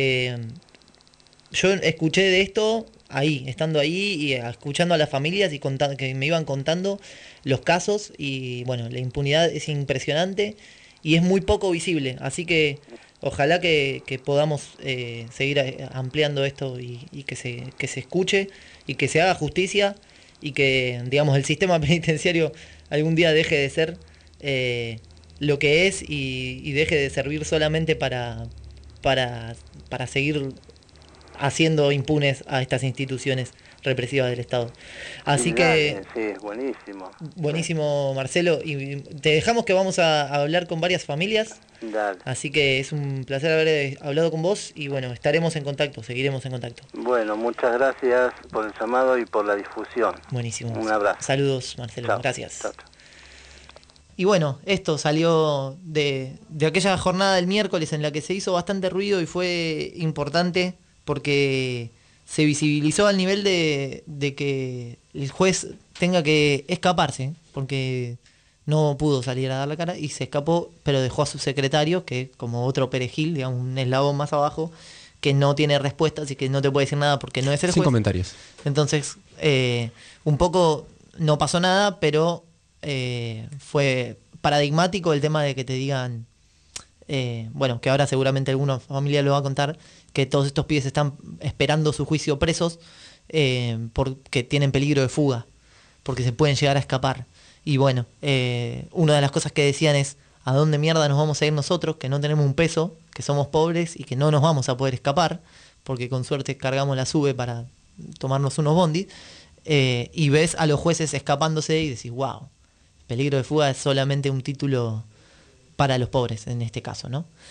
yo escuché de esto ahí, estando ahí y escuchando a las familias y que me iban contando los casos, y bueno, la impunidad es impresionante y es muy poco visible, así que ojalá que podamos seguir ampliando esto y que se escuche y que se haga justicia y que, digamos, el sistema penitenciario algún día deje de ser lo que es y deje de servir solamente para seguir haciendo impunes a estas instituciones represivas del Estado. Así que... Sí, buenísimo. Buenísimo, Marcelo. Y te dejamos, que vamos a hablar con varias familias. Dale. Así que es un placer haber hablado con vos y bueno, estaremos en contacto, seguiremos en contacto. Bueno, muchas gracias por el llamado y por la difusión. Buenísimo. Un abrazo. Saludos, Marcelo. Chao. Gracias. Chao. Y bueno, esto salió de aquella jornada del miércoles en la que se hizo bastante ruido y fue importante porque se visibilizó al nivel de que el juez tenga que escaparse, porque no pudo salir a dar la cara y se escapó, pero dejó a su secretario, que como otro perejil, digamos, un eslabón más abajo, que no tiene respuestas y que no te puede decir nada porque no es el juez. Sin comentarios. Entonces, un poco no pasó nada, pero fue paradigmático el tema de que te digan, bueno, que ahora seguramente alguna familia lo va a contar, que todos estos pibes están esperando su juicio presos porque tienen peligro de fuga, porque se pueden llegar a escapar. Y bueno, una de las cosas que decían es, ¿a dónde mierda nos vamos a ir nosotros, que no tenemos un peso, que somos pobres y que no nos vamos a poder escapar, porque con suerte cargamos la SUBE para tomarnos unos bondis? Y ves a los jueces escapándose y decís, wow, peligro de fuga es solamente un título para los pobres en este caso, ¿no?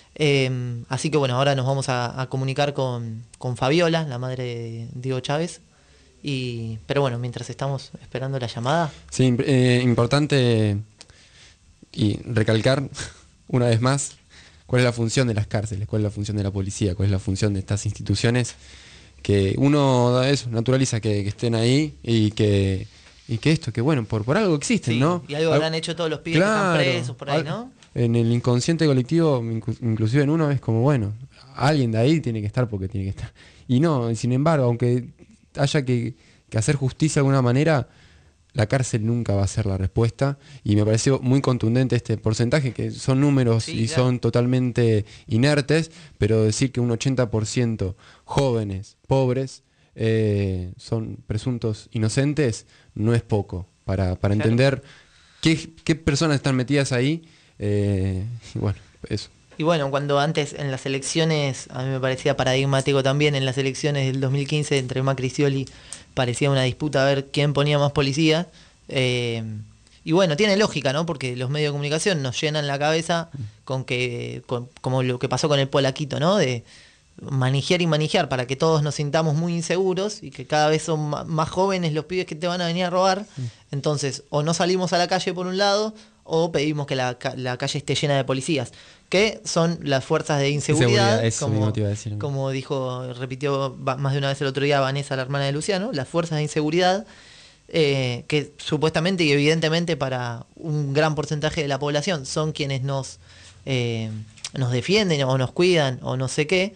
Así que bueno, ahora nos vamos a comunicar con Fabiola, la madre de Diego Chávez. Pero bueno, mientras estamos esperando la llamada. Sí, importante y recalcar una vez más cuál es la función de las cárceles, cuál es la función de la policía, cuál es la función de estas instituciones, que uno eso naturaliza que estén ahí y que esto, que bueno, por algo existen, Sí, ¿no? Y algo habrán hecho todos los pibes que están presos por ahí, ¿no? En el inconsciente colectivo, inclusive en uno, es como, bueno, alguien de ahí tiene que estar porque tiene que estar. Y no, sin embargo, aunque haya que hacer justicia de alguna manera, la cárcel nunca va a ser la respuesta. Y me pareció muy contundente este porcentaje, que son números Sí, y claro. son totalmente inertes, pero decir que un 80% jóvenes, pobres, son presuntos inocentes, no es poco para entender qué personas están metidas ahí. Y bueno, eso. Y bueno, cuando antes en las elecciones, a mí me parecía paradigmático también, en las elecciones del 2015 entre Macri y Scioli, parecía una disputa a ver quién ponía más policía. Y bueno, tiene lógica, ¿no? Porque los medios de comunicación nos llenan la cabeza como lo que pasó con el Polaquito, ¿no? De manejar y manejar para que todos nos sintamos muy inseguros y que cada vez son más jóvenes los pibes que te van a venir a robar. Entonces, o no salimos a la calle por un lado, o pedimos que la calle esté llena de policías, que son las fuerzas de inseguridad, eso mismo te iba a decir. como repitió más de una vez el otro día Vanessa, la hermana de Luciano, las fuerzas de inseguridad, que supuestamente y evidentemente para un gran porcentaje de la población son quienes nos defienden o nos cuidan o no sé qué,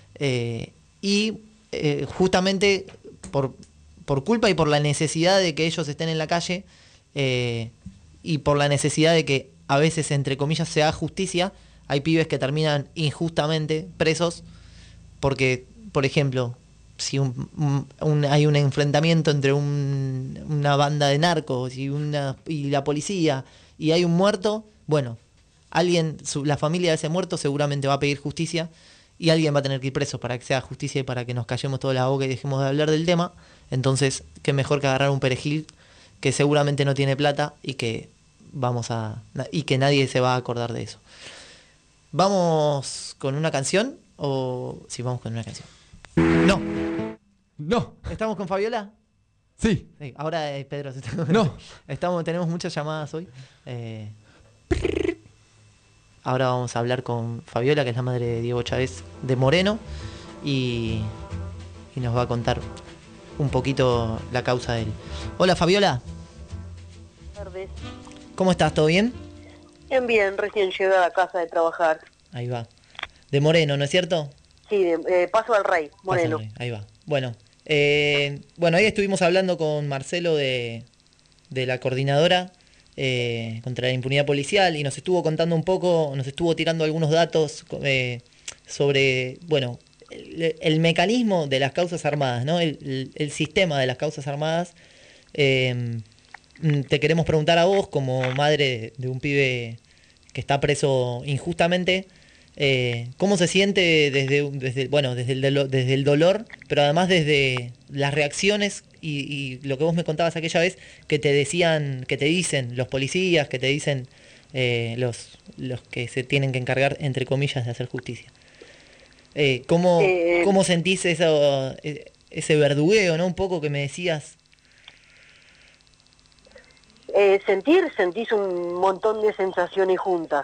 justamente por culpa y por la necesidad de que ellos estén en la calle, y por la necesidad de que a veces, entre comillas, se haga justicia, hay pibes que terminan injustamente presos porque, por ejemplo, si hay un enfrentamiento entre una banda de narcos y la policía y hay un muerto, bueno, la familia de ese muerto seguramente va a pedir justicia y alguien va a tener que ir preso para que sea justicia y para que nos callemos toda la boca y dejemos de hablar del tema. Entonces, qué mejor que agarrar un perejil que seguramente no tiene plata y que nadie se va a acordar de eso. ¿Vamos con una canción? Sí, vamos con una canción. No. ¿Estamos con Fabiola? Sí. Sí, ahora Pedro se está... No. Tenemos muchas llamadas hoy. Ahora vamos a hablar con Fabiola, que es la madre de Diego Chávez de Moreno, y nos va a contar un poquito la causa de él. Hola, Fabiola. Buenas tardes. ¿Cómo estás? ¿Todo bien? Bien, recién llegué a la casa de trabajar. Ahí va. De Moreno, ¿no es cierto? Sí, Paso al Rey, Moreno. Paso al Rey. Ahí va. Bueno, hoy estuvimos hablando con Marcelo de la coordinadora contra la impunidad policial y nos estuvo contando un poco, nos estuvo tirando algunos datos sobre, bueno, el mecanismo de las causas armadas, ¿no? El sistema de las causas armadas. Te queremos preguntar a vos, como madre de un pibe que está preso injustamente, ¿cómo se siente desde el dolor, pero además desde las reacciones y lo que vos me contabas aquella vez, que te dicen los policías, que te dicen los que se tienen que encargar, entre comillas, de hacer justicia? ¿Cómo sentís ese verdugueo, ¿no? Un poco que me decías. Sentís un montón de sensaciones juntas.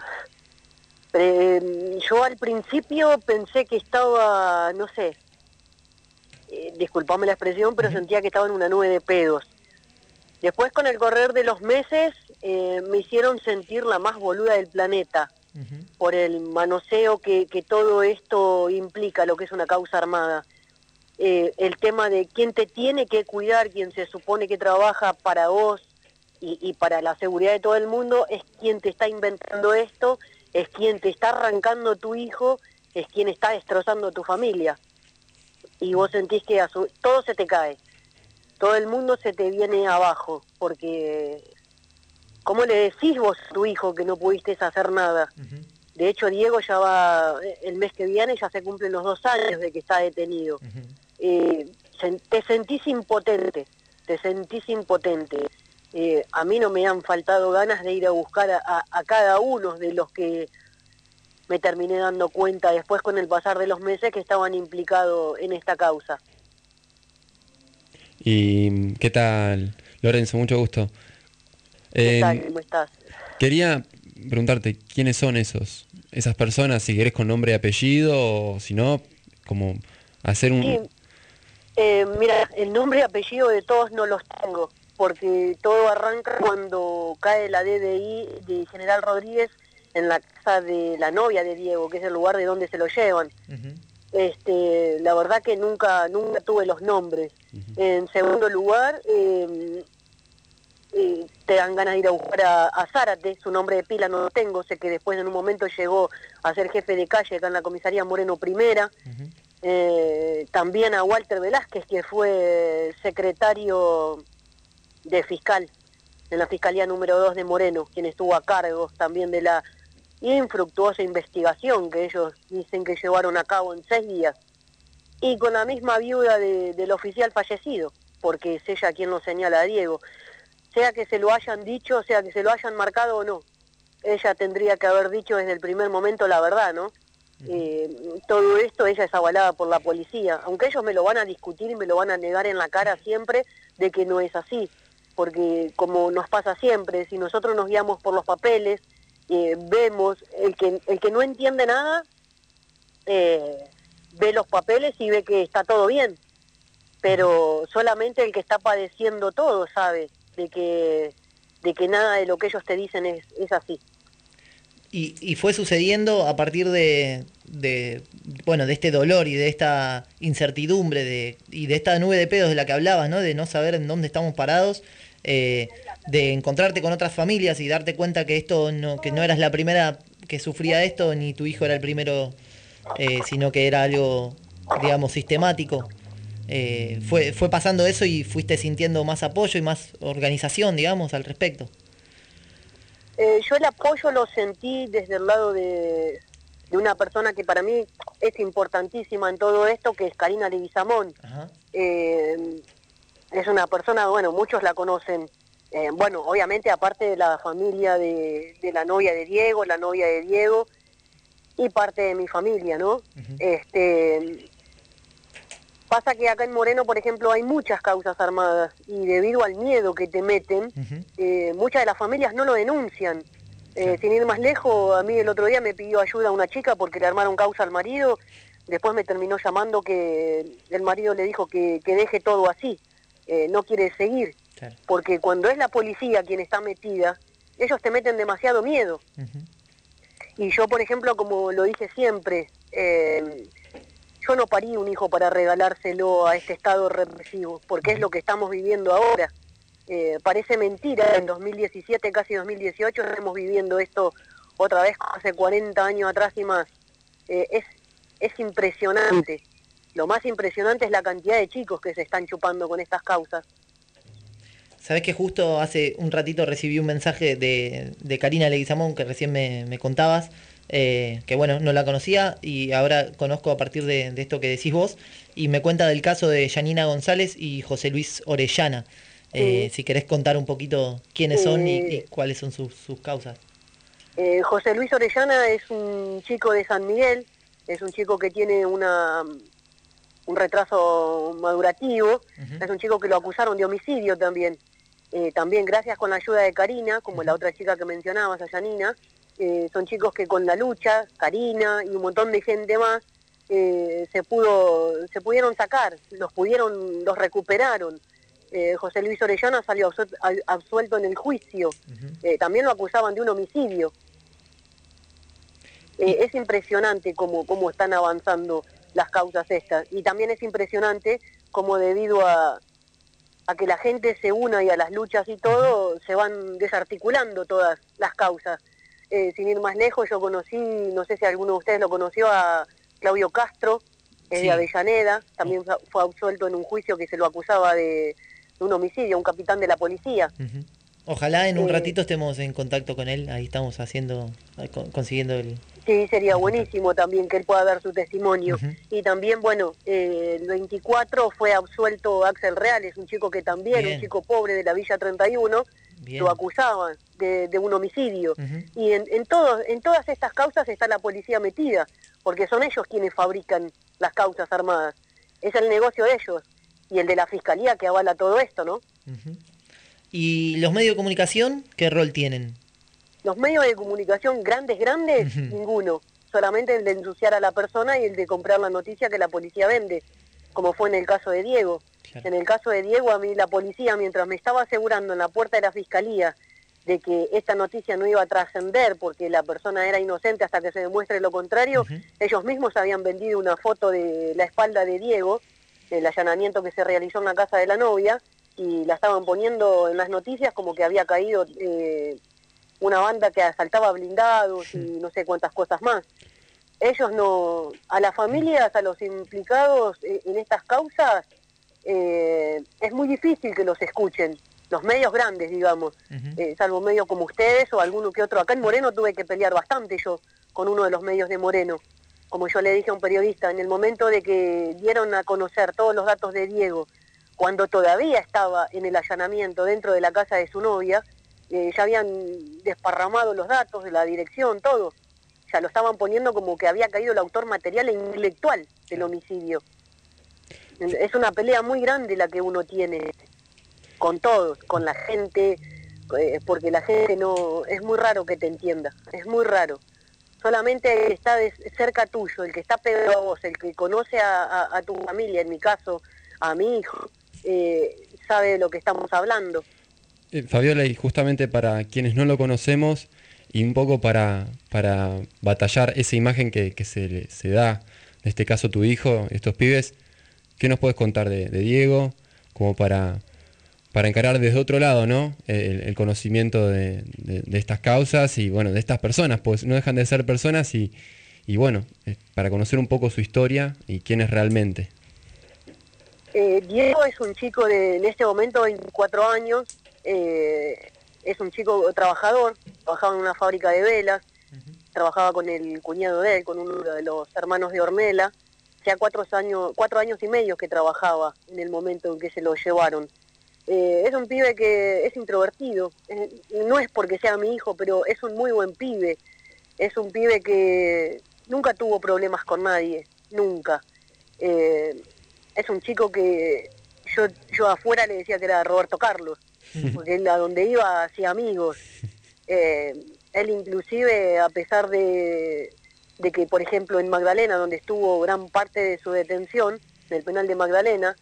Yo al principio pensé que estaba, no sé, disculpame la expresión, pero sentía que estaba en una nube de pedos. Después, con el correr de los meses, me hicieron sentir la más boluda del planeta, por el manoseo que todo esto implica, lo que es una causa armada. El tema de quién te tiene que cuidar, quién se supone que trabaja para vos, y para la seguridad de todo el mundo, es quien te está inventando esto, es quien te está arrancando tu hijo, es quien está destrozando tu familia. Y vos sentís que todo se te cae, todo el mundo se te viene abajo, porque ¿cómo le decís vos a tu hijo que no pudiste hacer nada? De hecho, Diego ya va, el mes que viene ya se cumplen los 2 años de que está detenido. Te sentís impotente. A mí no me han faltado ganas de ir a buscar a cada uno de los que me terminé dando cuenta después con el pasar de los meses que estaban implicados en esta causa. ¿Y qué tal, Lorenzo? Mucho gusto. ¿Qué tal? ¿Cómo estás? Quería preguntarte, ¿quiénes son esas personas? Si querés con nombre y apellido, o si no, como hacer un... Sí. Mira, el nombre y apellido de todos no los tengo, porque todo arranca cuando cae la DDI de General Rodríguez en la casa de la novia de Diego, que es el lugar de donde se lo llevan. La verdad que nunca tuve los nombres. En segundo lugar, te dan ganas de ir a buscar a Zárate, su nombre de pila no lo tengo, sé que después en un momento llegó a ser jefe de calle acá en la comisaría Moreno Primera. También a Walter Velázquez, que fue secretario de fiscal en la Fiscalía número 2 de Moreno, quien estuvo a cargo también de la infructuosa investigación que ellos dicen que llevaron a cabo en 6 días. Y con la misma viuda del oficial fallecido, porque es ella quien lo señala a Diego. Sea que se lo hayan dicho, sea que se lo hayan marcado o no, ella tendría que haber dicho desde el primer momento la verdad, ¿no? Todo esto ella es avalada por la policía, aunque ellos me lo van a discutir y me lo van a negar en la cara siempre de que no es así, porque como nos pasa siempre, si nosotros nos guiamos por los papeles, vemos, el que no entiende nada, ve los papeles y ve que está todo bien, pero solamente el que está padeciendo todo sabe de que nada de lo que ellos te dicen es así. Y fue sucediendo a partir de este dolor y de esta incertidumbre y de esta nube de pedos de la que hablabas, ¿no? De no saber en dónde estamos parados, de encontrarte con otras familias y darte cuenta que que no eras la primera que sufría esto, ni tu hijo era el primero, sino que era algo, digamos, sistemático. Fue pasando eso y fuiste sintiendo más apoyo y más organización, digamos, al respecto. Yo el apoyo lo sentí desde el lado de una persona que para mí es importantísima en todo esto, que es Karina Leguizamón. Es una persona, bueno, muchos la conocen, obviamente aparte de la familia de la novia de Diego, la novia de Diego, y parte de mi familia, ¿no? Pasa que acá en Moreno, por ejemplo, hay muchas causas armadas y debido al miedo que te meten, muchas de las familias no lo denuncian. Sin ir más lejos, a mí el otro día me pidió ayuda una chica porque le armaron causa al marido, después me terminó llamando que el marido le dijo que deje todo así, no quiere seguir, porque cuando es la policía quien está metida, ellos te meten demasiado miedo. Y yo, por ejemplo, como lo dije siempre, yo no parí un hijo para regalárselo a este estado represivo, porque es lo que estamos viviendo ahora. Parece mentira, en 2017, casi 2018, estamos viviendo esto otra vez hace 40 años atrás y más. Es impresionante. Lo más impresionante es la cantidad de chicos que se están chupando con estas causas. Sabés que justo hace un ratito recibí un mensaje de Karina Leguizamón, que recién me contabas, que bueno, no la conocía y ahora conozco a partir de esto que decís vos, y me cuenta del caso de Yanina González y José Luis Orellana. Si querés contar un poquito quiénes son y cuáles son sus causas. José Luis Orellana es un chico de San Miguel, es un chico que tiene un retraso madurativo, es un chico que lo acusaron de homicidio también. También gracias con la ayuda de Karina, como la otra chica que mencionabas, a Yanina, son chicos que con la lucha, Karina y un montón de gente más, se pudieron sacar, los recuperaron. José Luis Orellana salió absuelto en el juicio, también lo acusaban de un homicidio. Es impresionante cómo están avanzando las causas estas, y también es impresionante cómo debido a que la gente se una y a las luchas y todo, se van desarticulando todas las causas. Sin ir más lejos, yo conocí, no sé si alguno de ustedes lo conoció, a Claudio Castro, de Avellaneda, también fue absuelto en un juicio que se lo acusaba de un homicidio, un capitán de la policía. Ojalá en un ratito estemos en contacto con él, ahí estamos consiguiendo el... Sí, sería buenísimo también que él pueda dar su testimonio. Y también, bueno, el 24 fue absuelto Axel Reales, un chico que también, un chico pobre de la Villa 31, lo acusaban de un homicidio. Y en todas estas causas está la policía metida, porque son ellos quienes fabrican las causas armadas. Es el negocio de ellos y el de la fiscalía que avala todo esto, ¿no? ¿Y los medios de comunicación qué rol tienen? Los medios de comunicación grandes, ninguno. Solamente el de ensuciar a la persona y el de comprar la noticia que la policía vende, como fue en el caso de Diego. Claro. En el caso de Diego, a mí la policía, mientras me estaba asegurando en la puerta de la fiscalía de que esta noticia no iba a trascender porque la persona era inocente hasta que se demuestre lo contrario, ellos mismos habían vendido una foto de la espalda de Diego, del allanamiento que se realizó en la casa de la novia, y la estaban poniendo en las noticias como que había caído una banda que asaltaba blindados y no sé cuántas cosas más. Ellos no, a las familias, a los implicados en estas causas, es muy difícil que los escuchen, los medios grandes, digamos, salvo medios como ustedes o alguno que otro. Acá en Moreno tuve que pelear bastante yo con uno de los medios de Moreno, como yo le dije a un periodista, en el momento de que dieron a conocer todos los datos de Diego, cuando todavía estaba en el allanamiento dentro de la casa de su novia, ya habían desparramado los datos de la dirección, todo. Ya lo estaban poniendo como que había caído el autor material e intelectual del homicidio. Es una pelea muy grande la que uno tiene con todos, con la gente, porque la gente no, es muy raro que te entienda, es muy raro. Solamente el que está cerca tuyo, el que está pegado a vos, el que conoce a tu familia, en mi caso, a mi hijo, sabe de lo que estamos hablando. Fabiola, y justamente para quienes no lo conocemos, y un poco para batallar esa imagen que se da, en este caso tu hijo, estos pibes, ¿qué nos puedes contar de Diego? Como para encarar desde otro lado, ¿no? El conocimiento de estas causas y, bueno, de estas personas, pues no dejan de ser personas y bueno, para conocer un poco su historia y quién es realmente. Diego es un chico en este momento 24 años, es un chico trabajador, trabajaba en una fábrica de velas, trabajaba con el cuñado de él, con uno de los hermanos de Ornella, ya 4 años y medio que trabajaba en el momento en que se lo llevaron. Es un pibe que es introvertido, no es porque sea mi hijo, pero es un muy buen pibe, es un pibe que nunca tuvo problemas con nadie, nunca. Es un chico que yo afuera le decía que era Roberto Carlos, porque él a donde iba hacía amigos. Él inclusive, a pesar de que, por ejemplo, en Magdalena, donde estuvo gran parte de su detención, en el penal de Magdalena,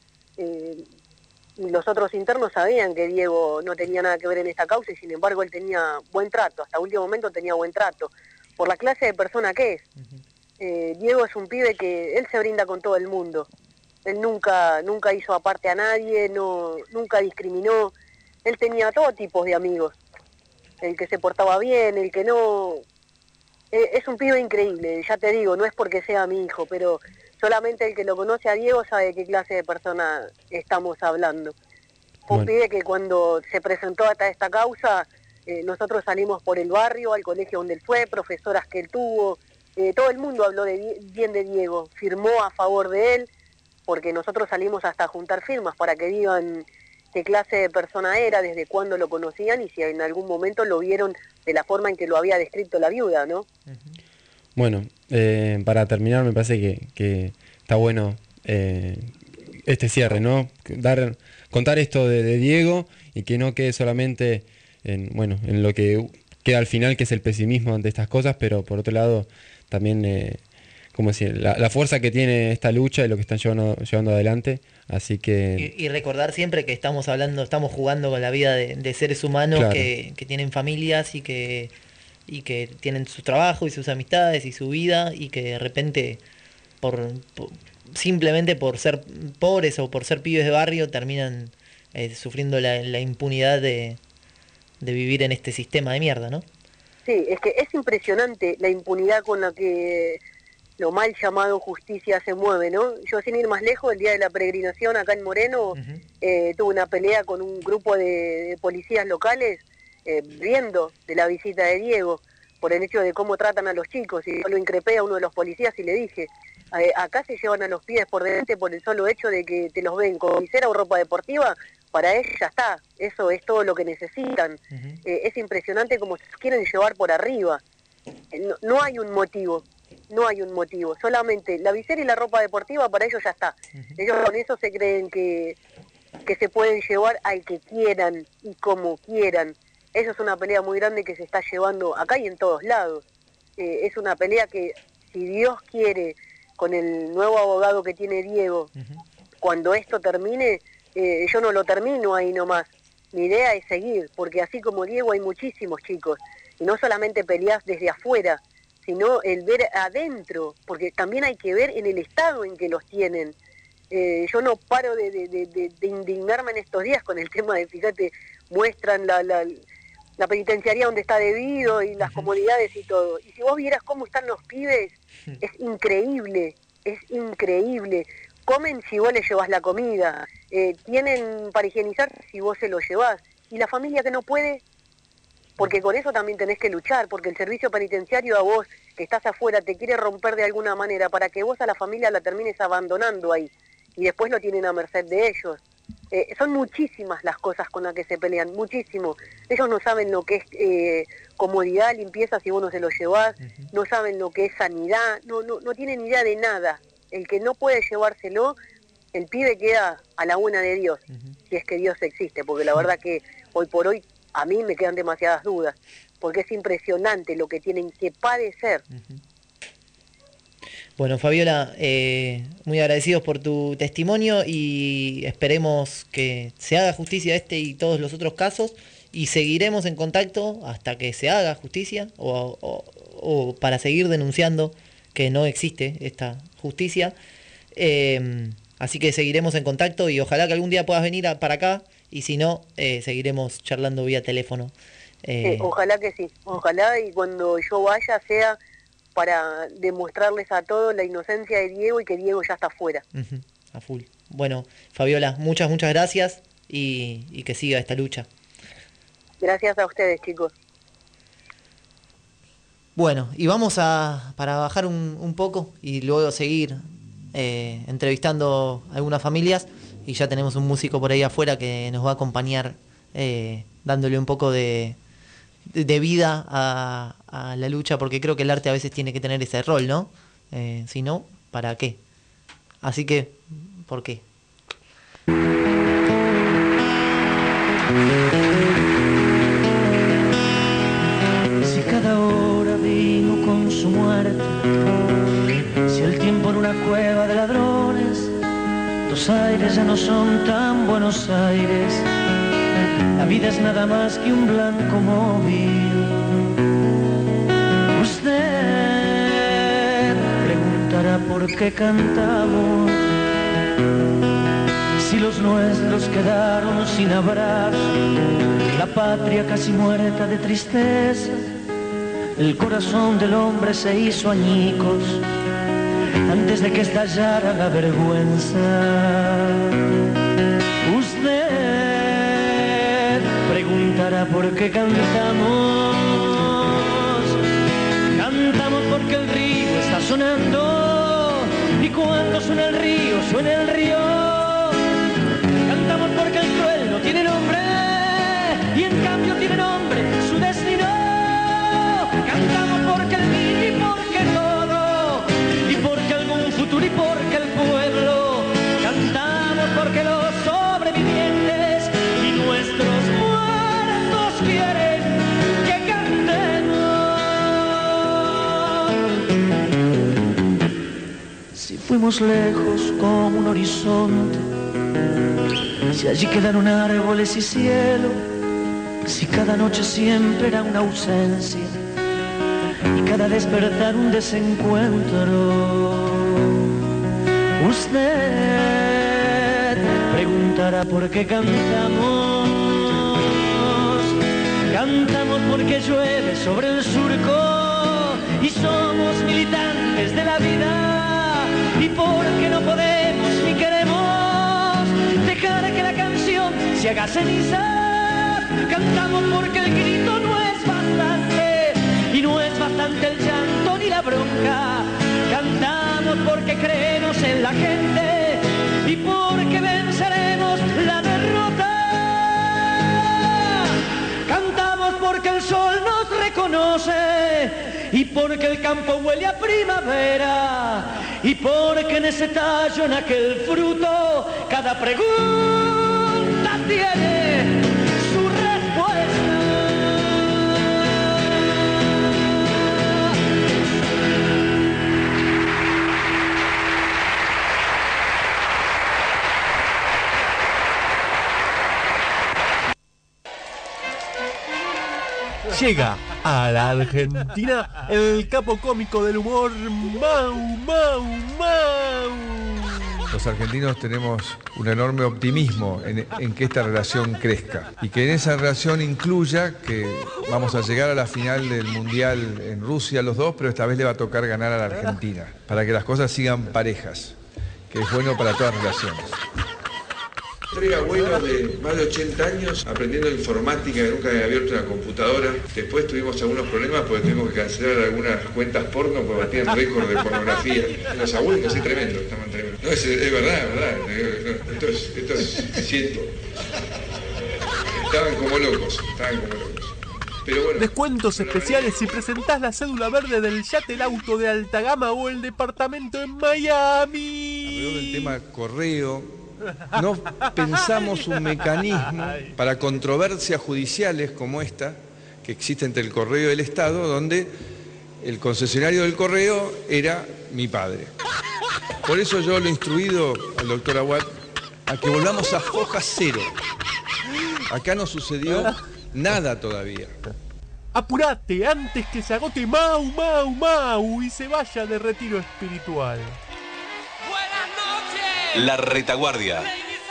los otros internos sabían que Diego no tenía nada que ver en esta causa y sin embargo él tenía buen trato, hasta último momento tenía buen trato, por la clase de persona que es. Diego es un pibe que él se brinda con todo el mundo, él nunca hizo aparte a nadie, nunca discriminó, él tenía todo tipo de amigos, el que se portaba bien, el que no. Es un pibe increíble, ya te digo, no es porque sea mi hijo, pero solamente el que lo conoce a Diego sabe de qué clase de persona estamos hablando. Fue un pibe que cuando se presentó hasta esta causa, nosotros salimos por el barrio, al colegio donde él fue, profesoras que él tuvo, todo el mundo habló bien de Diego, firmó a favor de él, porque nosotros salimos hasta a juntar firmas para que digan qué clase de persona era, desde cuándo lo conocían y si en algún momento lo vieron de la forma en que lo había descrito la viuda, ¿no? Bueno, para terminar me parece que está bueno este cierre, ¿no? Contar esto de Diego y que no quede solamente en lo que queda al final, que es el pesimismo ante estas cosas, pero por otro lado también como decir, la fuerza que tiene esta lucha y lo que están llevando adelante. Así que y recordar siempre que estamos jugando con la vida de seres humanos, claro, que tienen familias y que tienen su trabajo y sus amistades y su vida, y que de repente simplemente por ser pobres o por ser pibes de barrio terminan sufriendo la impunidad de vivir en este sistema de mierda, ¿no? Sí, es que es impresionante la impunidad con la que lo mal llamado justicia se mueve, ¿no? Yo, sin ir más lejos, el día de la peregrinación acá en Moreno, tuve una pelea con un grupo de policías locales riendo de la visita de Diego por el hecho de cómo tratan a los chicos, y yo lo increpé a uno de los policías y le dije, acá se llevan a los pibes por delante por el solo hecho de que te los ven con visera o ropa deportiva, para ellos ya está, eso es todo lo que necesitan. Es impresionante cómo se quieren llevar por arriba. No hay un motivo, solamente la visera y la ropa deportiva para ellos ya está. Ellos con eso se creen que se pueden llevar al que quieran y como quieran. Eso es una pelea muy grande que se está llevando acá y en todos lados. Es una pelea que, si Dios quiere, con el nuevo abogado que tiene Diego, cuando esto termine, yo no lo termino ahí nomás. Mi idea es seguir, porque así como Diego hay muchísimos chicos, y no solamente peleas desde afuera, sino el ver adentro, porque también hay que ver en el estado en que los tienen. Yo no paro de indignarme en estos días con el tema de, fíjate, muestran la penitenciaría donde está debido y las comodidades y todo. Y si vos vieras cómo están los pibes, es increíble. Comen si vos les llevas la comida, tienen para higienizar si vos se lo llevás. Y la familia que no puede, porque con eso también tenés que luchar, porque el servicio penitenciario a vos, que estás afuera, te quiere romper de alguna manera para que vos a la familia la termines abandonando ahí. Y después lo tienen a merced de ellos. Son muchísimas las cosas con las que se pelean, muchísimo. Ellos no saben lo que es comodidad, limpieza si vos no se lo llevás, no saben lo que es sanidad, no tienen idea de nada. El que no puede llevárselo, el pibe queda a la buena de Dios, si es que Dios existe, porque la verdad que hoy por hoy a mí me quedan demasiadas dudas, porque es impresionante lo que tienen que padecer. Bueno, Fabiola, muy agradecidos por tu testimonio y esperemos que se haga justicia este y todos los otros casos y seguiremos en contacto hasta que se haga justicia o para seguir denunciando que no existe esta justicia. Así que seguiremos en contacto y ojalá que algún día puedas venir para acá y si no, seguiremos charlando vía teléfono. Ojalá que sí, ojalá y cuando yo vaya sea para demostrarles a todos la inocencia de Diego y que Diego ya está fuera. A full. Bueno, Fabiola, muchas gracias y que siga esta lucha. Gracias a ustedes, chicos. Bueno, y vamos para bajar un poco y luego seguir entrevistando a algunas familias y ya tenemos un músico por ahí afuera que nos va a acompañar dándole un poco de vida a la lucha, porque creo que el arte a veces tiene que tener ese rol, ¿no? Si no, ¿para qué? Así que, ¿por qué? Si cada hora vino con su muerte, si el tiempo en una cueva de ladrones, los aires ya no son tan Buenos Aires. La vida es nada más que un blanco móvil. Usted preguntará por qué cantamos, si los nuestros quedaron sin abrazo, la patria casi muerta de tristeza, el corazón del hombre se hizo añicos antes de que estallara la vergüenza. Usted preguntará por qué cantamos. Cantamos porque el río está sonando y cuando suena el río, suena el río. Cantamos porque el cruel no tiene nombre y en cambio tiene nombre su destino. Cantamos porque el niño y porque todo y porque algún futuro y porque el pueblo. Cantamos porque los sobrevivientes y nuestros muertos quieren que cantemos. Si fuimos lejos como un horizonte, si allí quedaron árboles y cielo, si cada noche siempre era una ausencia y cada despertar un desencuentro. Usted preguntará por qué cantamos. Cantamos porque llueve sobre el surco y somos militantes de la vida y porque no podemos ni queremos dejar que la canción se haga ceniza. Cantamos porque el grito no es bastante y no es bastante el llanto ni la bronca. Cantamos porque creemos en la gente y porque venceremos la derrota. porque el campo huele a primavera, y porque en ese tallo, en aquel fruto, cada pregunta tiene su respuesta. Llega a la Argentina el capo cómico del humor, Mau Mau Mau. Los argentinos tenemos un enorme optimismo en que esta relación crezca y que en esa relación incluya que vamos a llegar a la final del Mundial en Rusia los dos, pero esta vez le va a tocar ganar a la Argentina, para que las cosas sigan parejas, que es bueno para todas las relaciones. Tres abuelos de más de 80 años aprendiendo informática, que nunca había abierto una computadora. Después tuvimos algunos problemas porque tuvimos que cancelar algunas cuentas porno porque batían récord de pornografía. Los abuelos, sí, tremendo, estaban tremendos. No, es verdad, esto es cierto. Estaban como locos. Pero bueno, descuentos especiales si presentás la cédula verde del yate, el auto de alta gama o el departamento en Miami. Habló del tema correo. No pensamos un mecanismo para controversias judiciales como esta, que existe entre el correo y el Estado, donde el concesionario del correo era mi padre. Por eso yo lo he instruido al doctor Aguad a que volvamos a foja cero. Acá no sucedió nada todavía. Apurate antes que se agote Mau Mau Mau y se vaya de retiro espiritual. La Retaguardia.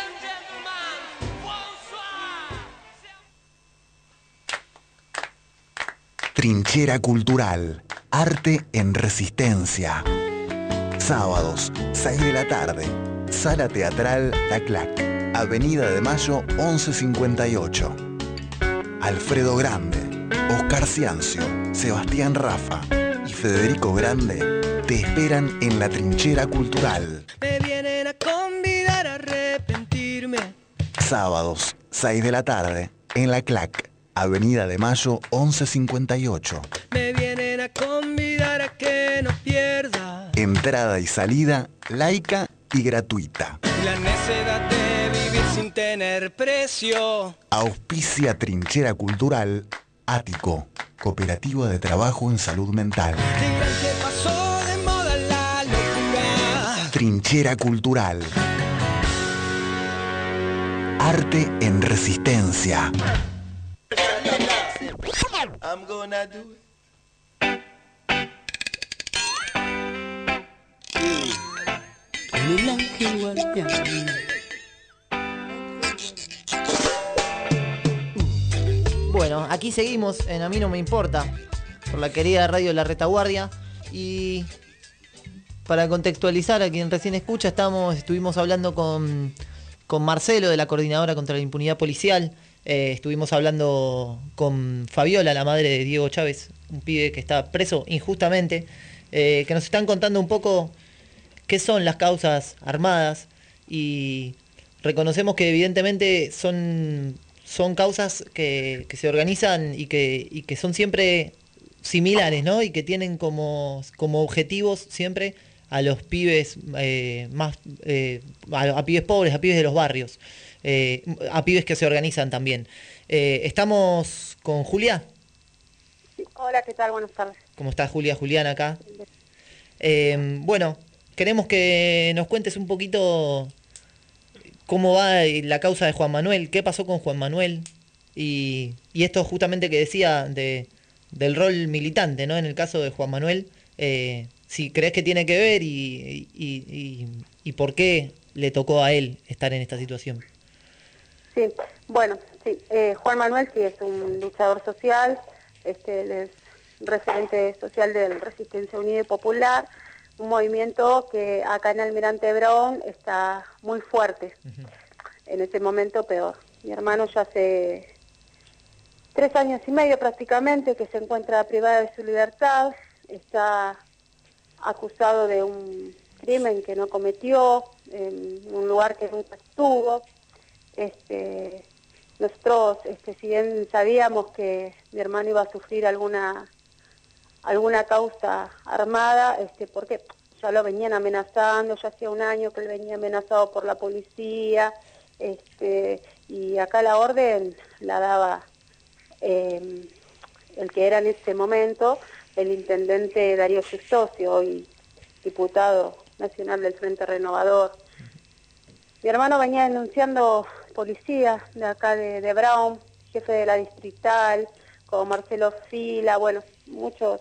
Trinchera Cultural. Arte en Resistencia. Sábados, 6 de la tarde. Sala Teatral La Clac. Avenida de Mayo 1158. Alfredo Grande, Oscar Ciancio, Sebastián Rafa y Federico Grande te esperan en la Trinchera Cultural. Me vienen a convidar a arrepentirme. Sábados, 6 de la tarde, en La Clac, Avenida de Mayo 1158. Me vienen a convidar a que no pierda. Entrada y salida laica y gratuita. La necedad de vivir sin tener precio. Auspicia Trinchera Cultural Ático, Cooperativa de Trabajo en Salud Mental. Que pasó de moda la locura. Trinchera Cultural. Arte en Resistencia. I'm gonna do it. El ángel guardián. Bueno, aquí seguimos en A mí no me importa, por la querida radio La Retaguardia. Y para contextualizar a quien recién escucha, estuvimos hablando con Marcelo de la Coordinadora contra la Impunidad Policial. Estuvimos hablando con Fabiola, la madre de Diego Chávez, un pibe que está preso injustamente, que nos están contando un poco qué son las causas armadas, y reconocemos que evidentemente son causas que se organizan y que son siempre similares, ¿no? Y que tienen como objetivos siempre a los pibes a pibes pobres, a pibes de los barrios, a pibes que se organizan también. Estamos con Julia. Hola, ¿qué tal? Buenas tardes. ¿Cómo estás, Julia? Juliana acá. Bueno, queremos que nos cuentes un poquito cómo va la causa de Juan Manuel, qué pasó con Juan Manuel, y esto justamente que decía del rol militante, ¿no? En el caso de Juan Manuel, si crees que tiene que ver y por qué le tocó a él estar en esta situación. Sí, bueno, sí, Juan Manuel sí es un luchador social, él es referente social de Resistencia Unida y Popular, un movimiento que acá en Almirante Brown está muy fuerte. En este momento peor. Mi hermano ya hace 3 años y medio prácticamente que se encuentra privado de su libertad, está acusado de un crimen que no cometió, en un lugar que nunca estuvo. Nosotros, si bien sabíamos que mi hermano iba a sufrir alguna alguna causa armada, porque ya lo venían amenazando, ya hacía un año que él venía amenazado por la policía, y acá la orden la daba el que era en ese momento el intendente Darío Justocio, hoy diputado nacional del Frente Renovador. Mi hermano venía denunciando policía de acá de Brown, jefe de la distrital, con Marcelo Fila, bueno, mucha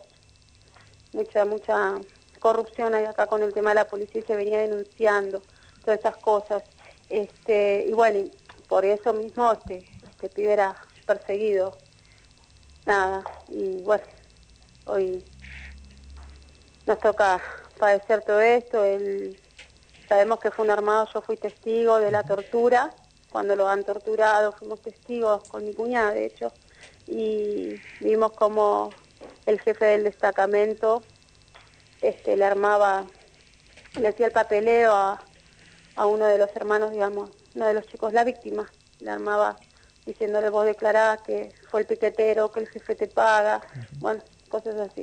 corrupción hay acá con el tema de la policía y se venía denunciando todas esas cosas. Y bueno, por eso mismo este pibe era perseguido. Nada, y bueno, hoy nos toca padecer todo esto. Sabemos que fue un armado, yo fui testigo de la tortura, cuando lo han torturado, fuimos testigos con mi cuñada, de hecho, y vimos como el jefe del destacamento le armaba, le hacía el papeleo a uno de los hermanos, digamos, uno de los chicos, la víctima, le armaba diciéndole: vos declarás que fue el piquetero, que el jefe te paga, bueno, cosas así.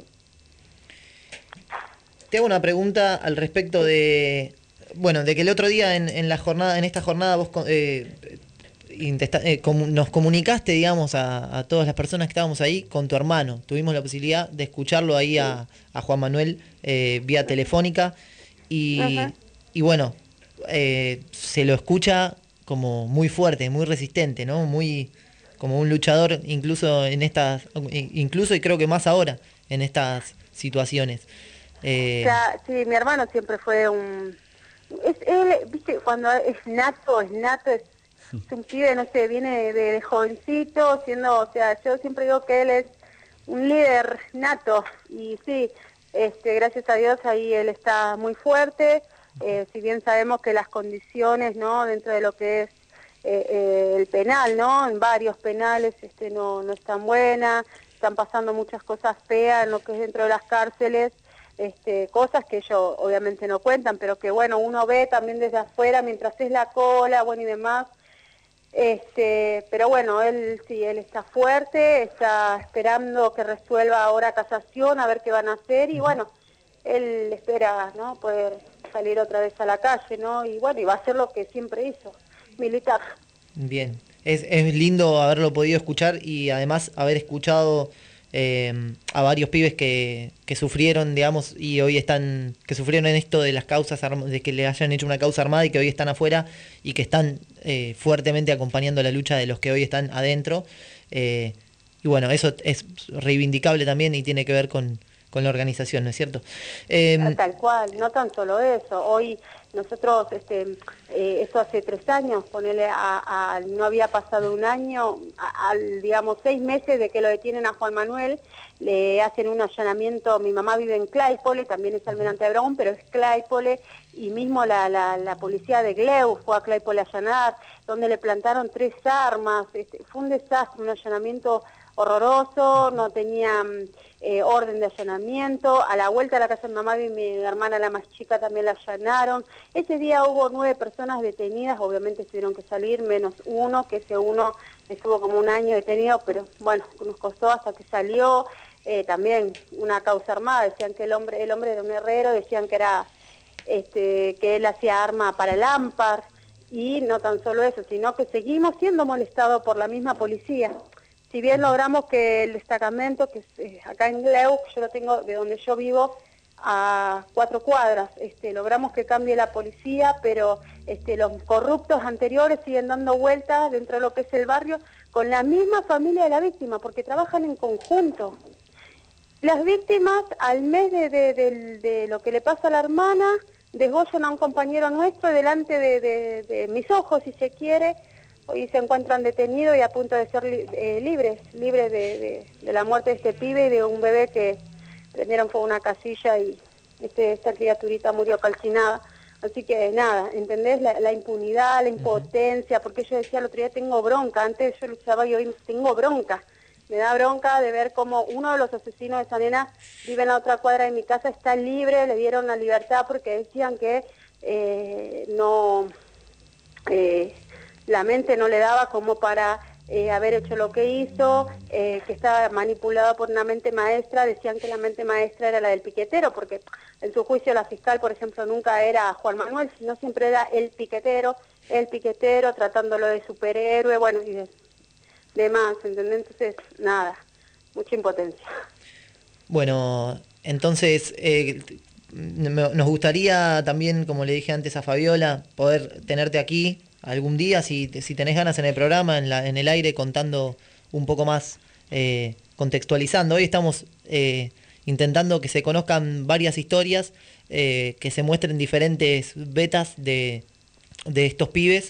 Te hago una pregunta al respecto de que el otro día en esta jornada vos nos comunicaste, digamos, a todas las personas que estábamos ahí con tu hermano. Tuvimos la posibilidad de escucharlo ahí a Juan Manuel vía telefónica y bueno, se lo escucha como muy fuerte, muy resistente, ¿no? Muy como un luchador, incluso y creo que más ahora en estas situaciones. Sí, mi hermano siempre fue él, viste, cuando es nato, es un pibe, no sé, viene de jovencito, yo siempre digo que él es un líder nato, y sí, gracias a Dios ahí él está muy fuerte, si bien sabemos que las condiciones, ¿no?, dentro de lo que es el penal, ¿no?, en varios penales no están buenas, están pasando muchas cosas feas en lo que es dentro de las cárceles, cosas que ellos obviamente no cuentan, pero que bueno, uno ve también desde afuera mientras es la cola, bueno, y demás. Pero bueno, él está fuerte, está esperando que resuelva ahora casación, a ver qué van a hacer, y bueno, él espera, ¿no?, poder salir otra vez a la calle, ¿no? Y bueno, y va a hacer lo que siempre hizo, militar. Bien, es lindo haberlo podido escuchar y además haber escuchado a varios pibes que sufrieron, digamos, y hoy que sufrieron en esto de las causas de que le hayan hecho una causa armada y que hoy están afuera y que están fuertemente acompañando la lucha de los que hoy están adentro. Y bueno, eso es reivindicable también y tiene que ver con la organización, ¿no es cierto? Tal cual, no tan solo eso. Hoy nosotros, esto hace 3 años, no había pasado un año, digamos 6 meses de que lo detienen a Juan Manuel, le hacen un allanamiento. Mi mamá vive en Claypole, también es Almirante de Brown, pero es Claypole, y mismo la policía de Gleu fue a Claypole a allanar, donde le plantaron 3 armas, fue un desastre, un allanamiento horroroso, no tenían orden de allanamiento. A la vuelta de la casa de mi mamá y mi hermana, la más chica, también la allanaron. Ese día hubo 9 personas detenidas, obviamente tuvieron que salir, menos uno, que ese uno estuvo como un año detenido, pero bueno, nos costó hasta que salió. También una causa armada, decían que el hombre era un herrero, decían que era que él hacía arma para el AMPAR, y no tan solo eso, sino que seguimos siendo molestados por la misma policía. Si bien logramos que el destacamento, que es acá en Gleu, yo lo tengo de donde yo vivo a 4 cuadras, logramos que cambie la policía, pero los corruptos anteriores siguen dando vueltas dentro de lo que es el barrio con la misma familia de la víctima, porque trabajan en conjunto. Las víctimas, al mes de lo que le pasa a la hermana, desgollan a un compañero nuestro delante de mis ojos, si se quiere. Hoy se encuentran detenidos y a punto de ser libres de la muerte de este pibe y de un bebé que prendieron fuego a una casilla y esta criaturita murió calcinada. Así que nada, ¿entendés? La impunidad, la impotencia, porque yo decía el otro día, tengo bronca, antes yo luchaba y hoy tengo bronca. Me da bronca de ver cómo uno de los asesinos de esa nena vive en la otra cuadra de mi casa, está libre, le dieron la libertad porque decían que la mente no le daba como para haber hecho lo que hizo, que estaba manipulado por una mente maestra. Decían que la mente maestra era la del piquetero, porque en su juicio la fiscal, por ejemplo, nunca era Juan Manuel, sino siempre era el piquetero, tratándolo de superhéroe, bueno, y demás, ¿entendés? Entonces, nada, mucha impotencia. Bueno, entonces nos gustaría también, como le dije antes a Fabiola, poder tenerte aquí algún día, si tenés ganas, en el programa, en el aire, contando un poco más, contextualizando. Hoy estamos intentando que se conozcan varias historias, que se muestren diferentes vetas de estos pibes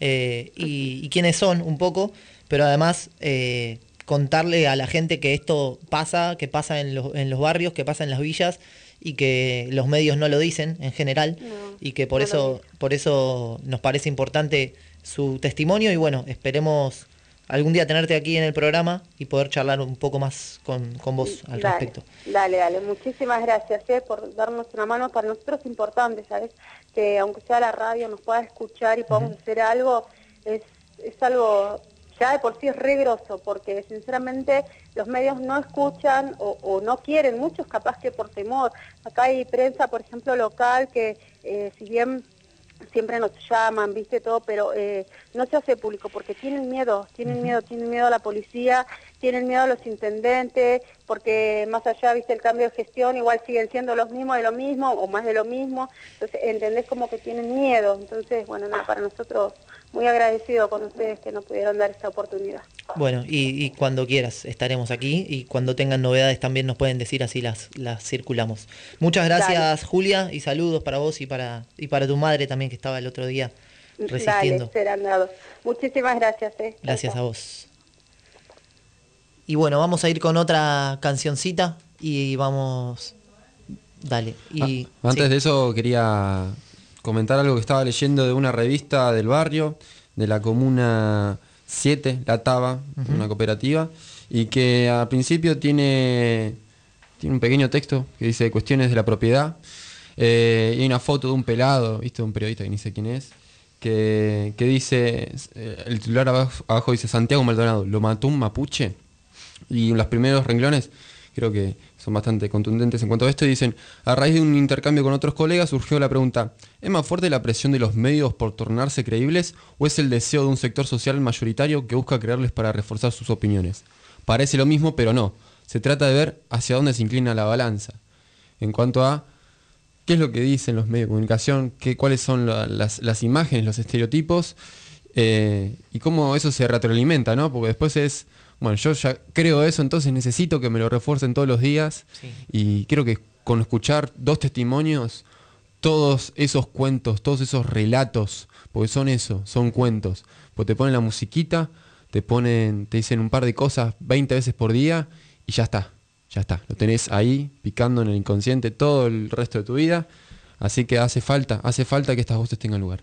y quiénes son un poco, pero además contarle a la gente que esto pasa, que pasa en los barrios, que pasa en las villas, y que los medios no lo dicen en general, y que por eso nos parece importante su testimonio. Y bueno, esperemos algún día tenerte aquí en el programa y poder charlar un poco más con vos al respecto. Dale, muchísimas gracias por darnos una mano. Para nosotros es importante, ¿sabes? Que aunque sea la radio nos pueda escuchar y podamos hacer algo, es algo ya de por sí es re groso, porque sinceramente los medios no escuchan o no quieren, muchos capaz que por temor. Acá hay prensa, por ejemplo, local, que si bien siempre nos llaman, viste todo, pero no se hace público porque tienen miedo a la policía, tienen miedo a los intendentes, porque más allá, viste, el cambio de gestión, igual siguen siendo los mismos de lo mismo o más de lo mismo. Entonces, entendés, como que tienen miedo. Entonces, bueno, nada, para nosotros muy agradecido con ustedes que nos pudieron dar esta oportunidad. Bueno, y cuando quieras estaremos aquí, y cuando tengan novedades también nos pueden decir, así las circulamos. Muchas gracias. Dale. Julia, y saludos para vos y para tu madre también, que estaba el otro día resistiendo. Dale, serán dados. Muchísimas gracias. Gracias a vos. Y bueno, vamos a ir con otra cancioncita y vamos... Dale. Y antes de eso quería comentar algo que estaba leyendo de una revista del barrio, de la Comuna 7, La Taba, una cooperativa, y que al principio tiene un pequeño texto que dice cuestiones de la propiedad, y hay una foto de un pelado, ¿viste? Un periodista que ni sé quién es, que dice, el titular abajo dice: Santiago Maldonado, ¿lo mató un mapuche? Y los primeros renglones creo que son bastante contundentes en cuanto a esto, y dicen: a raíz de un intercambio con otros colegas surgió la pregunta, ¿es más fuerte la presión de los medios por tornarse creíbles o es el deseo de un sector social mayoritario que busca crearles para reforzar sus opiniones? Parece lo mismo, pero no. Se trata de ver hacia dónde se inclina la balanza. En cuanto a qué es lo que dicen los medios de comunicación, cuáles son las imágenes, los estereotipos, y cómo eso se retroalimenta, ¿no? Porque después es... Bueno, yo ya creo eso, entonces necesito que me lo refuercen todos los días. Sí. Y creo que con escuchar 2 testimonios, todos esos cuentos, todos esos relatos, porque son eso, son cuentos. Porque te ponen la musiquita, te dicen un par de cosas 20 veces por día y ya está. Lo tenés ahí picando en el inconsciente todo el resto de tu vida. Así que hace falta que estas voces tengan lugar.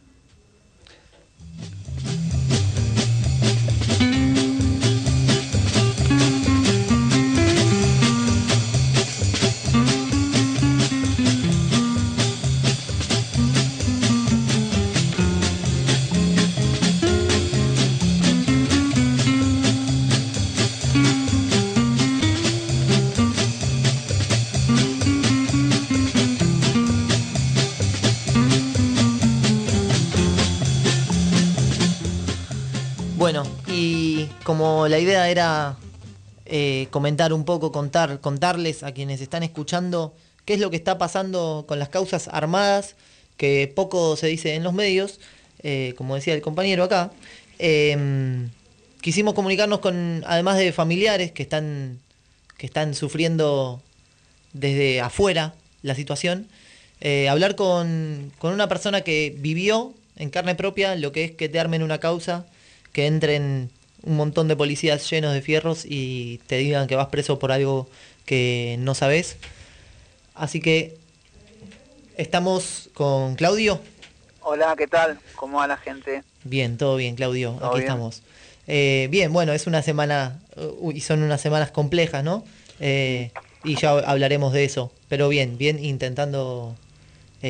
Bueno, y como la idea era comentar un poco, contarles a quienes están escuchando qué es lo que está pasando con las causas armadas, que poco se dice en los medios, como decía el compañero acá. Quisimos comunicarnos con, además de familiares que están sufriendo desde afuera la situación, hablar con una persona que vivió en carne propia lo que es que te armen una causa, que entren un montón de policías llenos de fierros y te digan que vas preso por algo que no sabes. Así que estamos con Claudio. Hola, ¿qué tal? ¿Cómo va la gente? Bien, todo bien, Claudio. ¿Todo aquí bien? Estamos. Bien, bueno, es una semana, y son unas semanas complejas, ¿no? Y ya hablaremos de eso. Pero bien, intentando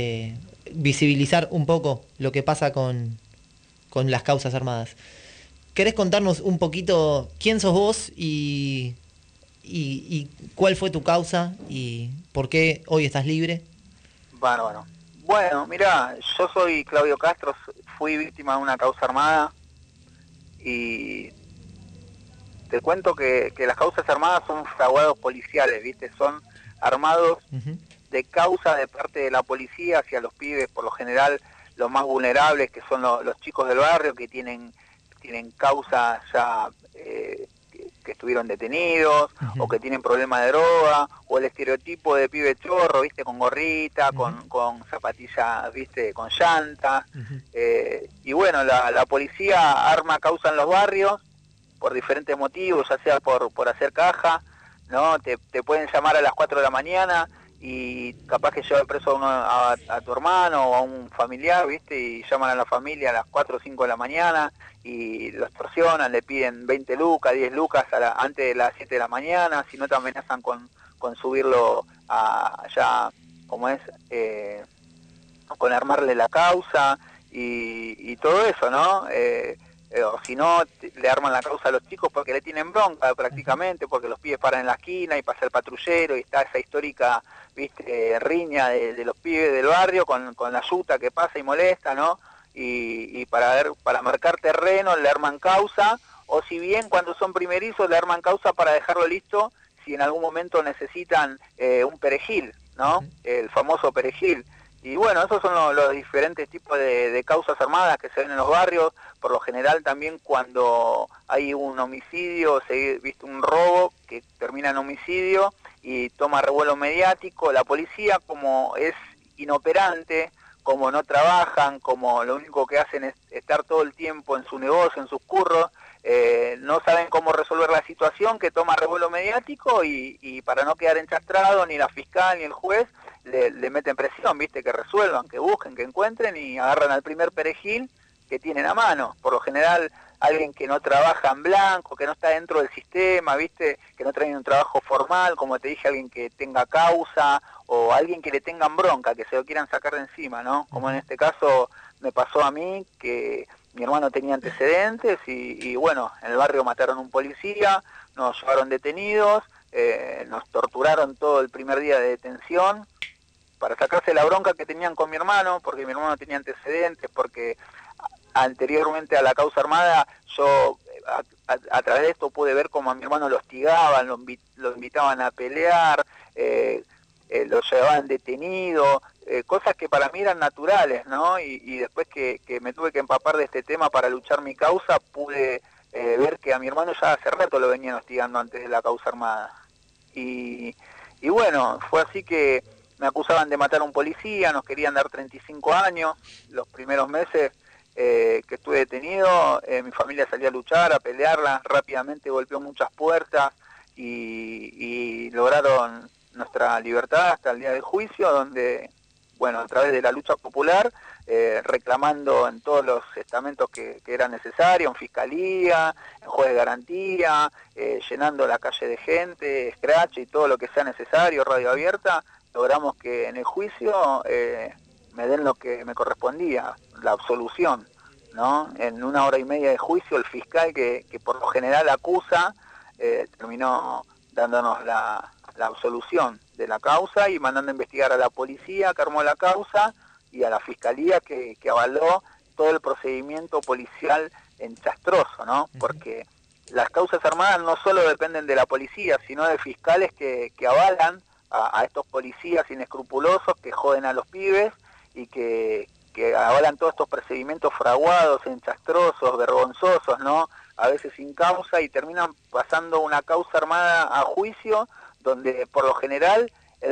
visibilizar un poco lo que pasa con las causas armadas. ¿querés contarnos un poquito quién sos vos y cuál fue tu causa y por qué hoy estás libre? Bueno, mirá, yo soy Claudio Castro, fui víctima de una causa armada y te cuento que las causas armadas son fraguados policiales, ¿viste? Son armados de causa de parte de la policía hacia los pibes, por lo general los más vulnerables, que son los chicos del barrio, que tienen causas ya que estuvieron detenidos, o que tienen problemas de droga, o el estereotipo de pibe chorro, ¿viste? Con gorrita, con zapatillas, ¿viste? Con llanta. Y bueno, la policía arma causa en los barrios por diferentes motivos, ya sea por hacer caja, ¿no? Te pueden llamar a las 4 de la mañana y capaz que lleva preso a tu hermano o a un familiar, ¿viste? Y llaman a la familia a las 4 o 5 de la mañana y lo extorsionan, le piden 20 lucas, 10 lucas antes de las 7 de la mañana, si no te amenazan con subirlo a ya, como es, con armarle la causa y todo eso, ¿no? O si no, le arman la causa a los chicos porque le tienen bronca prácticamente, porque los pibes paran en la esquina y pasa el patrullero y está esa histórica, viste, riña de los pibes del barrio con la yuta que pasa y molesta, ¿no? Y para marcar terreno le arman causa, o si bien cuando son primerizos le arman causa para dejarlo listo si en algún momento necesitan un perejil, ¿no? El famoso perejil. Y bueno, esos son los diferentes tipos de causas armadas que se ven en los barrios. Por lo general también cuando hay un homicidio, viste, un robo que termina en homicidio y toma revuelo mediático, la policía, como es inoperante, como no trabajan, como lo único que hacen es estar todo el tiempo en su negocio, en sus curros, no saben cómo resolver la situación, que toma revuelo mediático y para no quedar enchastrado ni la fiscal ni el juez, le meten presión, viste, que resuelvan, que busquen, que encuentren y agarran al primer perejil que tienen a mano. Por lo general, alguien que no trabaja en blanco, que no está dentro del sistema, viste, que no trae un trabajo formal, como te dije, alguien que tenga causa o alguien que le tengan bronca, que se lo quieran sacar de encima, ¿no? Como en este caso me pasó a mí, que mi hermano tenía antecedentes y bueno, en el barrio mataron a un policía, nos llevaron detenidos, nos torturaron todo el primer día de detención para sacarse la bronca que tenían con mi hermano, porque mi hermano tenía antecedentes, porque anteriormente a la causa armada yo a través de esto pude ver cómo a mi hermano lo hostigaban, lo invitaban a pelear, lo llevaban detenido, cosas que para mí eran naturales, ¿no? Y después que me tuve que empapar de este tema para luchar mi causa, pude ver que a mi hermano ya hace rato lo venían hostigando antes de la causa armada. Y bueno, fue así que me acusaban de matar a un policía, nos querían dar 35 años, los primeros meses que estuve detenido, mi familia salió a luchar, a pelearla, rápidamente golpeó muchas puertas y lograron nuestra libertad hasta el día del juicio, donde, bueno, a través de la lucha popular, reclamando en todos los estamentos que era necesario, en fiscalía, en juez de garantía, llenando la calle de gente, scratch y todo lo que sea necesario, radio abierta, logramos que en el juicio me den lo que me correspondía, la absolución, ¿no? En 1 hora y media de juicio el fiscal que por lo general acusa terminó dándonos la absolución de la causa y mandando a investigar a la policía que armó la causa y a la fiscalía que avaló todo el procedimiento policial enchastroso, ¿no? Porque las causas armadas no solo dependen de la policía, sino de fiscales que avalan a estos policías inescrupulosos que joden a los pibes y que avalan todos estos procedimientos fraguados, enchastrosos, vergonzosos, ¿no? A veces sin causa y terminan pasando una causa armada a juicio donde por lo general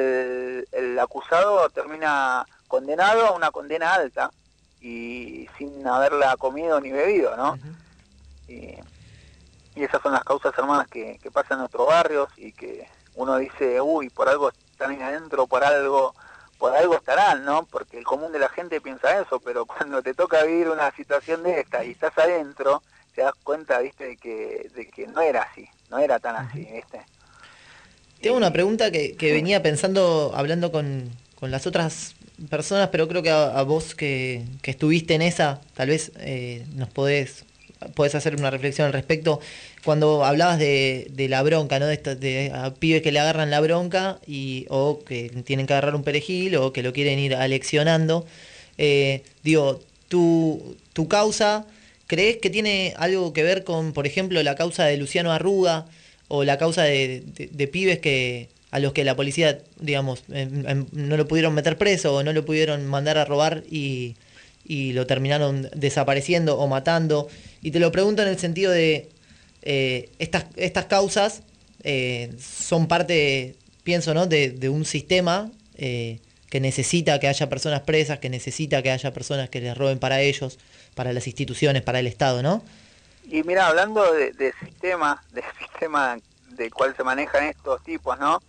el acusado termina condenado a una condena alta y sin haberla comido ni bebido, ¿no? Y esas son las causas armadas que pasan en nuestros barrios y que uno dice, uy, por algo están ahí adentro, por algo estarán, ¿no? Porque el común de la gente piensa eso, pero cuando te toca vivir una situación de esta y estás adentro, te das cuenta, viste, de que no era así, no era tan así, viste. Tengo una pregunta que venía pensando, hablando con las otras personas, pero creo que a vos que estuviste en esa, tal vez nos podés podés hacer una reflexión al respecto. Cuando hablabas de la bronca, ¿no? De a pibes que le agarran la bronca o que tienen que agarrar un perejil o que lo quieren ir aleccionando. Digo, tu causa, ¿crees que tiene algo que ver con, por ejemplo, la causa de Luciano Arruga o la causa de pibes a los que la policía, digamos, no lo pudieron meter preso o no lo pudieron mandar a robar y lo terminaron desapareciendo o matando? Y te lo pregunto en el sentido de estas causas son parte, pienso, ¿no?, de un sistema que necesita que haya personas presas, que necesita que haya personas que les roben para ellos, para las instituciones, para el Estado, ¿no? Y mira, hablando de sistema del cual se manejan estos tipos, ¿no?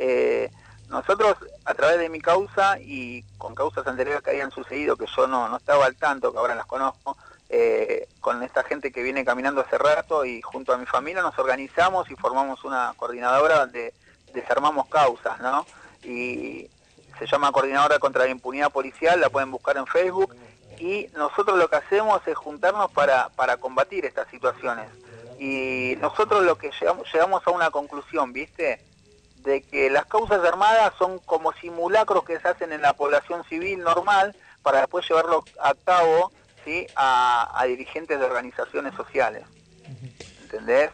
Nosotros, a través de mi causa y con causas anteriores que habían sucedido, que yo no estaba al tanto, que ahora las conozco, con esta gente que viene caminando hace rato y junto a mi familia nos organizamos y formamos una coordinadora donde desarmamos causas, ¿no? Y se llama Coordinadora contra la Impunidad Policial, la pueden buscar en Facebook, y nosotros lo que hacemos es juntarnos para combatir estas situaciones. Y nosotros lo que llegamos a una conclusión, ¿viste?, de que las causas armadas son como simulacros que se hacen en la población civil normal para después llevarlo a cabo, ¿sí?, a dirigentes de organizaciones sociales. ¿Entendés?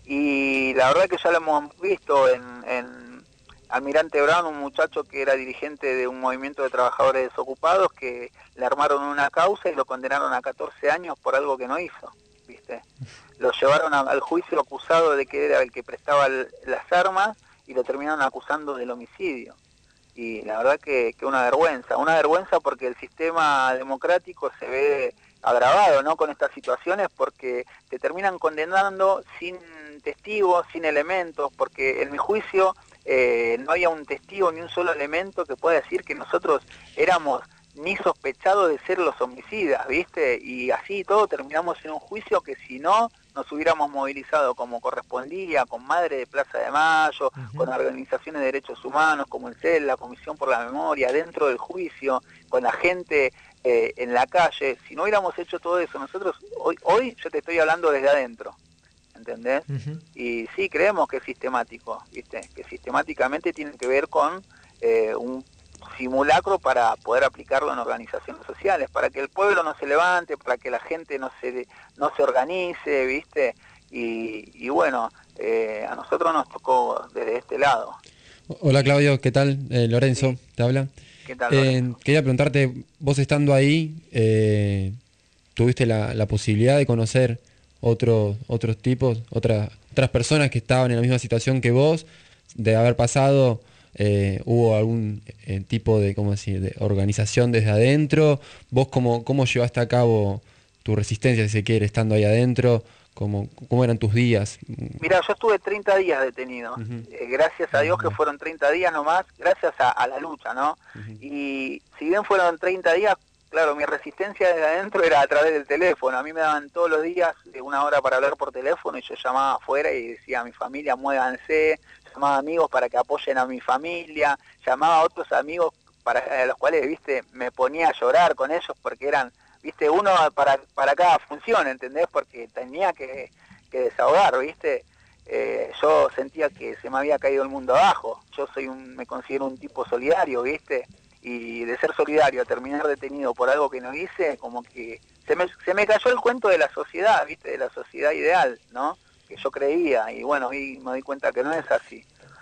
Y la verdad que ya lo hemos visto en Almirante Brown, un muchacho que era dirigente de un movimiento de trabajadores desocupados, que le armaron una causa y lo condenaron a 14 años por algo que no hizo, ¿viste? Lo llevaron al juicio acusado de que era el que prestaba las armas y lo terminaron acusando del homicidio. Y la verdad que una vergüenza porque el sistema democrático se ve agravado, ¿no?, con estas situaciones, porque te terminan condenando sin testigos, sin elementos, porque en mi juicio no había un testigo ni un solo elemento que pueda decir que nosotros éramos ni sospechados de ser los homicidas, ¿viste? Y así todo terminamos en un juicio que si no nos hubiéramos movilizado como correspondía, con Madre de Plaza de Mayo, con organizaciones de derechos humanos como el CEL, la Comisión por la Memoria, dentro del juicio, con la gente en la calle, si no hubiéramos hecho todo eso, nosotros hoy yo te estoy hablando desde adentro, ¿entendés? Y sí, creemos que es sistemático, ¿viste? Que sistemáticamente tiene que ver con un simulacro para poder aplicarlo en organizaciones sociales, para que el pueblo no se levante, para que la gente no se organice, ¿viste? Y bueno, a nosotros nos tocó desde este lado. Hola Claudio, ¿qué tal? Lorenzo, Sí. te habla. ¿Qué tal, Lorenzo? Quería preguntarte, vos estando ahí, ¿tuviste la posibilidad de conocer otros tipos, otras personas que estaban en la misma situación que vos, de haber pasado? ¿Hubo algún tipo de, ¿cómo decir?, de organización desde adentro? ¿Vos cómo llevaste a cabo tu resistencia, si se quiere, estando ahí adentro? ¿Cómo eran tus días? Mira, yo estuve 30 días detenido. Gracias a Dios que fueron 30 días nomás, gracias a la lucha, ¿no? Y si bien fueron 30 días, claro, mi resistencia desde adentro era a través del teléfono. A mí me daban todos los días una hora para hablar por teléfono y yo llamaba afuera y decía a mi familia, muévanse, llamaba a amigos para que apoyen a mi familia, llamaba a otros amigos a los cuales, viste, me ponía a llorar con ellos porque eran, viste, uno para cada función, ¿entendés? Porque tenía que desahogar, viste. Yo sentía que se me había caído el mundo abajo. Yo me considero un tipo solidario, viste. Y de ser solidario a terminar detenido por algo que no hice, como que se me cayó el cuento de la sociedad, ¿viste? De la sociedad ideal, ¿no? Que yo creía, y bueno, y me di cuenta que no es así.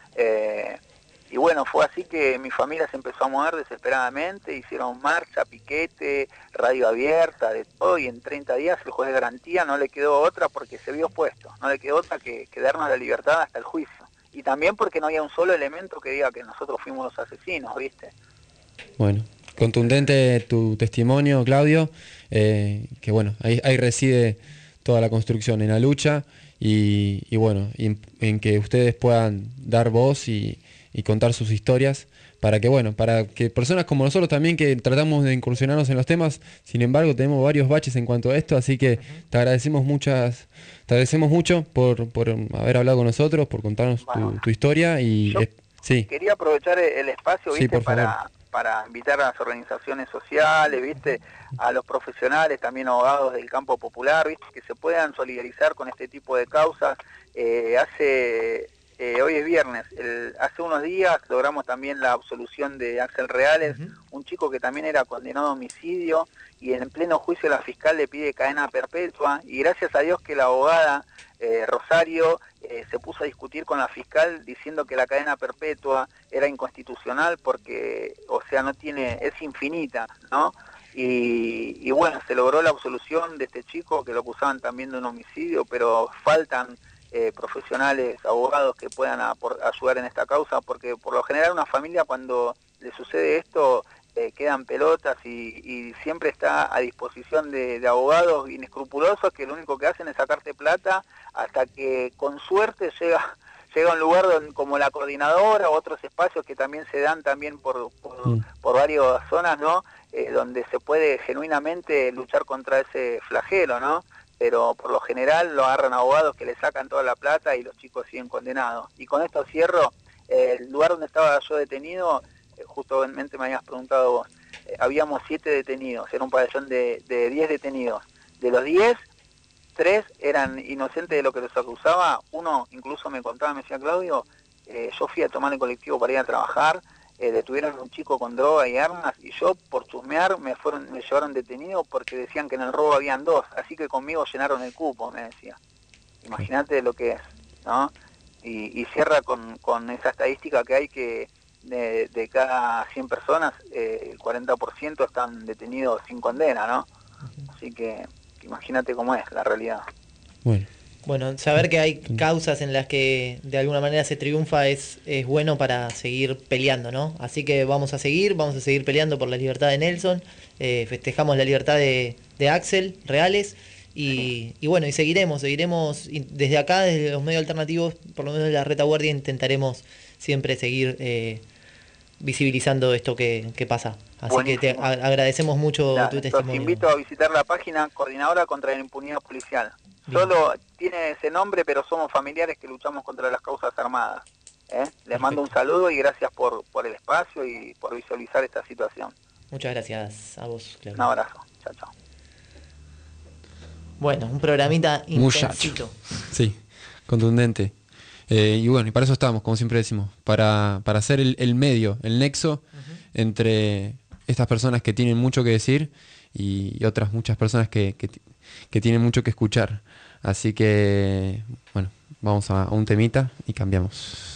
Y bueno, fue así que mi familia se empezó a mover desesperadamente, hicieron marcha, piquete, radio abierta, de todo, y en 30 días el juez de garantía no le quedó otra porque se vio puesto, no le quedó otra que darnos la libertad hasta el juicio. Y también porque no había un solo elemento que diga que nosotros fuimos los asesinos, ¿viste? Bueno, contundente tu testimonio, Claudio, que bueno, ahí reside toda la construcción, en la lucha y bueno, en que ustedes puedan dar voz y contar sus historias para que personas como nosotros también, que tratamos de incursionarnos en los temas, sin embargo tenemos varios baches en cuanto a esto, así que te agradecemos mucho por haber hablado con nosotros, por contarnos tu historia y... Sí. Quería aprovechar el espacio, ¿viste? Sí, para para invitar a las organizaciones sociales, ¿viste? A los profesionales, también abogados del campo popular, ¿viste? Que se puedan solidarizar con este tipo de causas. Hoy es viernes, hace unos días logramos también la absolución de Axel Reales, un chico que también era condenado a homicidio, y en pleno juicio la fiscal le pide cadena perpetua, y gracias a Dios que la abogada Rosario se puso a discutir con la fiscal diciendo que la cadena perpetua era inconstitucional porque, o sea, es infinita, ¿no? Y bueno, se logró la absolución de este chico que lo acusaban también de un homicidio, pero faltan profesionales, abogados que puedan ayudar en esta causa, porque por lo general una familia cuando le sucede esto quedan pelotas y siempre está a disposición de abogados inescrupulosos que lo único que hacen es sacarte plata hasta que con suerte llega a un lugar como la coordinadora o otros espacios que también se dan también por varias zonas, ¿no? Donde se puede genuinamente luchar contra ese flagelo, ¿no? Pero por lo general lo agarran abogados que le sacan toda la plata y los chicos siguen condenados. Y con esto cierro, el lugar donde estaba yo detenido, justamente me habías preguntado vos, habíamos 7 detenidos, era un pabellón de 10 detenidos. De los 10, 3 eran inocentes de lo que los acusaba, uno incluso me contaba, me decía Claudio, yo fui a tomar el colectivo para ir a trabajar, detuvieron a un chico con droga y armas y yo por chusmear me llevaron detenido porque decían que en el robo habían 2, así que conmigo llenaron el cupo, me decía. Imagínate lo que es, ¿no? Y cierra con esa estadística que hay que de cada 100 personas, el 40% están detenidos sin condena, ¿no? Así que imagínate cómo es la realidad. Bueno, saber que hay causas en las que de alguna manera se triunfa es bueno para seguir peleando, ¿no? Así que vamos a seguir peleando por la libertad de Nelson, festejamos la libertad de Axel Reales y bueno, y seguiremos desde acá, desde los medios alternativos, por lo menos de la retaguardia, intentaremos siempre seguir visibilizando esto que pasa. Así buenísimo. Que te agradecemos mucho tu testimonio. Los invito a visitar la página Coordinadora contra la Impunidad Policial. Bien. Solo tiene ese nombre, pero somos familiares que luchamos contra las causas armadas. Les mando un saludo y gracias por el espacio y por visualizar esta situación. Muchas gracias a vos, Claudio. Un abrazo. Chao, chao. Bueno, un programita intensito. Sí, contundente. Y bueno, y para eso estamos, como siempre decimos, para hacer el medio, el nexo entre estas personas que tienen mucho que decir y otras muchas personas que tienen mucho que escuchar. Así que, bueno, vamos a un temita y cambiamos.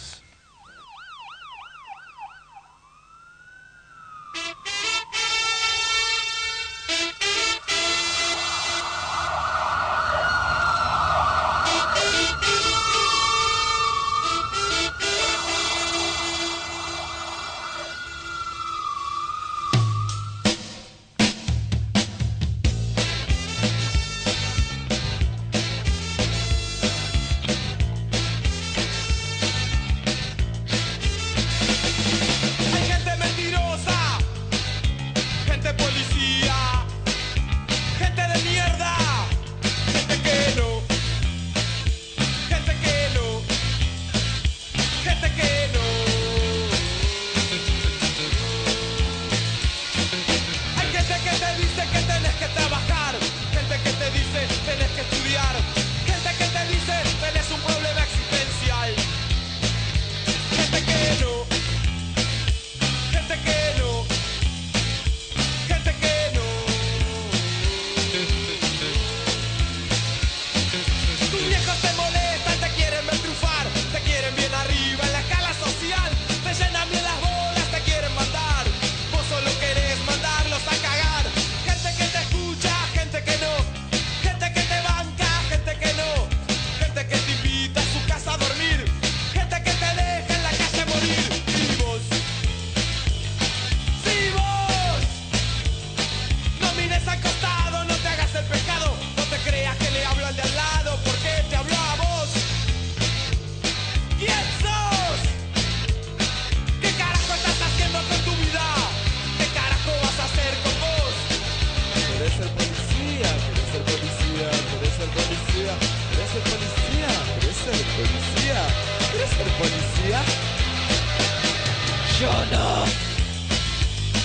Yo no.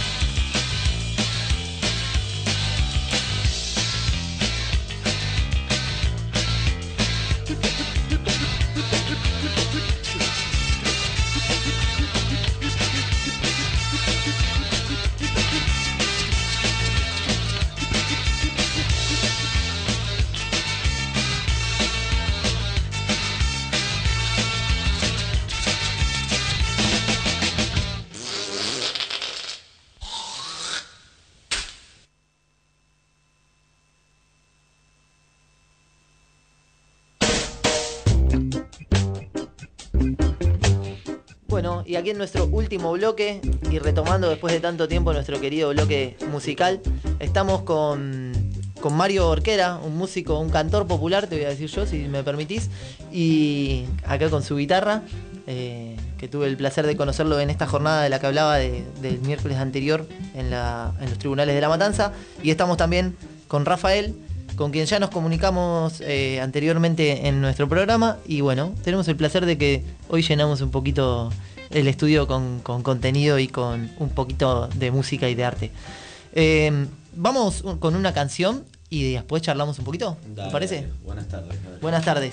Bueno, y aquí en nuestro último bloque, y retomando después de tanto tiempo nuestro querido bloque musical, estamos con Mario Orquera, un músico, un cantor popular, te voy a decir yo, si me permitís, y acá con su guitarra, que tuve el placer de conocerlo en esta jornada de la que hablaba del miércoles anterior en los tribunales de La Matanza, y estamos también con Rafael, con quien ya nos comunicamos anteriormente en nuestro programa, y bueno, tenemos el placer de que hoy llenamos un poquito el estudio con contenido y con un poquito de música y de arte. Vamos con una canción y después charlamos un poquito, ¿te parece? Dale. Buenas tardes. Buenas tardes.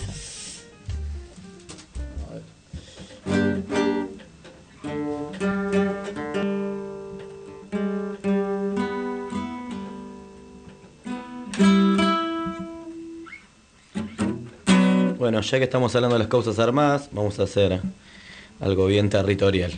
Bueno, ya que estamos hablando de las causas armadas, vamos a hacer algo bien territorial.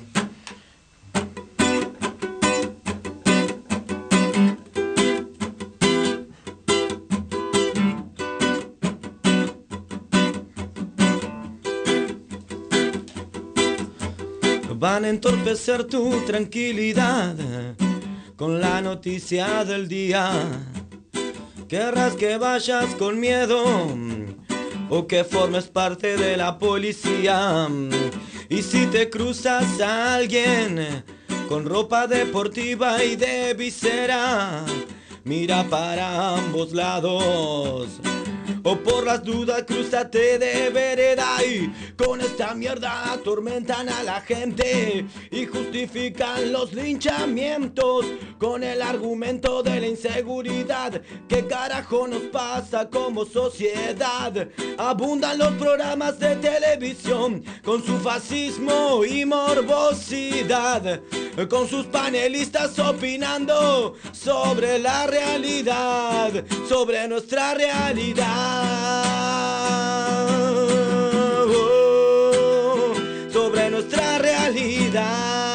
Van a entorpecer tu tranquilidad con la noticia del día. Querrás que vayas con miedo o que formes parte de la policía. Y si te cruzas a alguien con ropa deportiva y de visera, mira para ambos lados. O por las dudas crúzate de vereda. Y con esta mierda atormentan a la gente y justifican los linchamientos con el argumento de la inseguridad. ¿Qué carajo nos pasa como sociedad? Abundan los programas de televisión con su fascismo y morbosidad, con sus panelistas opinando sobre la realidad, sobre nuestra realidad. Sobre nuestra realidad.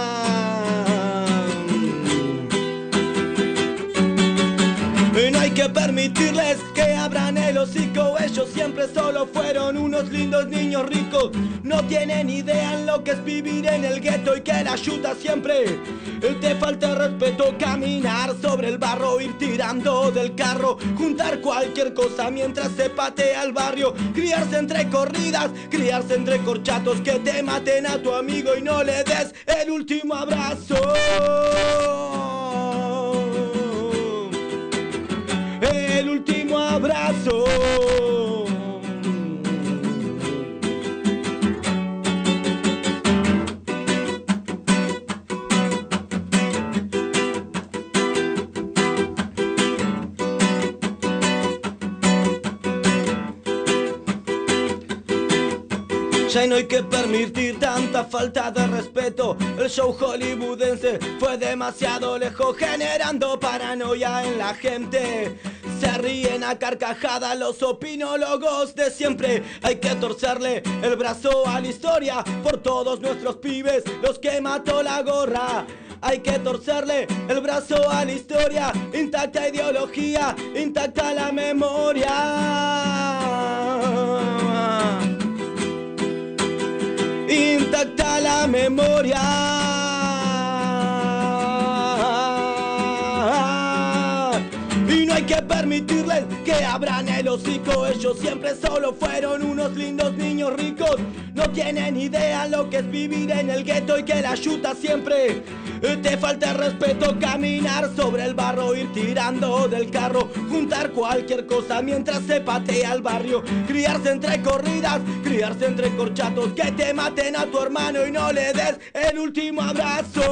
No hay que permitirles que abran el hocico. Ellos siempre solo fueron unos lindos niños ricos. No tienen idea en lo que es vivir en el gueto y que la ayuda siempre te falta respeto. Caminar sobre el barro, ir tirando del carro, juntar cualquier cosa mientras se patea el barrio. Criarse entre corridas, criarse entre corchatos, que te maten a tu amigo y no le des el último abrazo. El último abrazo. Ya no hay que permitir tanta falta de respeto. El show hollywoodense fue demasiado lejos, generando paranoia en la gente. Se ríen a carcajadas los opinólogos de siempre. Hay que torcerle el brazo a la historia por todos nuestros pibes, los que mató la gorra. Hay que torcerle el brazo a la historia. Intacta ideología, intacta la memoria. Intacta la memoria. Y no hay que permitirles que abran el hocico. Ellos siempre solo fueron unos lindos niños ricos. No tienen idea lo que es vivir en el gueto y que la ayuda siempre te falta respeto. Caminar sobre el barro, ir tirando del carro, juntar cualquier cosa mientras se patea el barrio. Criarse entre corridas, criarse entre corchatos, que te maten a tu hermano y no le des el último abrazo.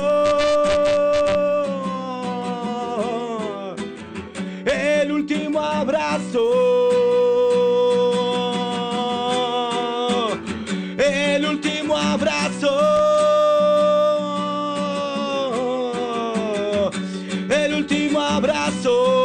El último abrazo. El último abrazo. El último abrazo.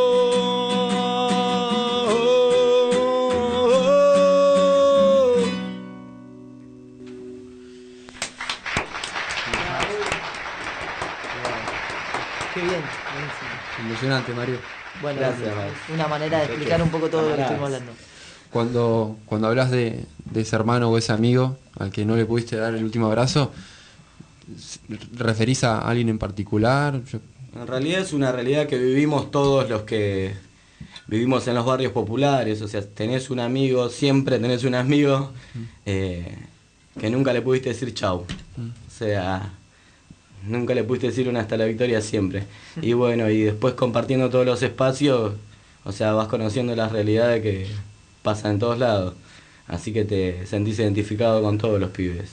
Qué bien. Emocionante, Mario. Bueno, Gracias, Mario. una manera de explicar un poco todo lo que estuvimos hablando. Cuando hablas de ese hermano o ese amigo al que no le pudiste dar el último abrazo, ¿referís a alguien en particular? En realidad es una realidad que vivimos todos los que vivimos en los barrios populares. O sea, tenés un amigo, siempre tenés un amigo que nunca le pudiste decir chau. O sea, nunca le pudiste decir un hasta la victoria siempre. Y bueno, y después compartiendo todos los espacios, o sea, vas conociendo las realidades que pasan en todos lados. Así que te sentís identificado con todos los pibes.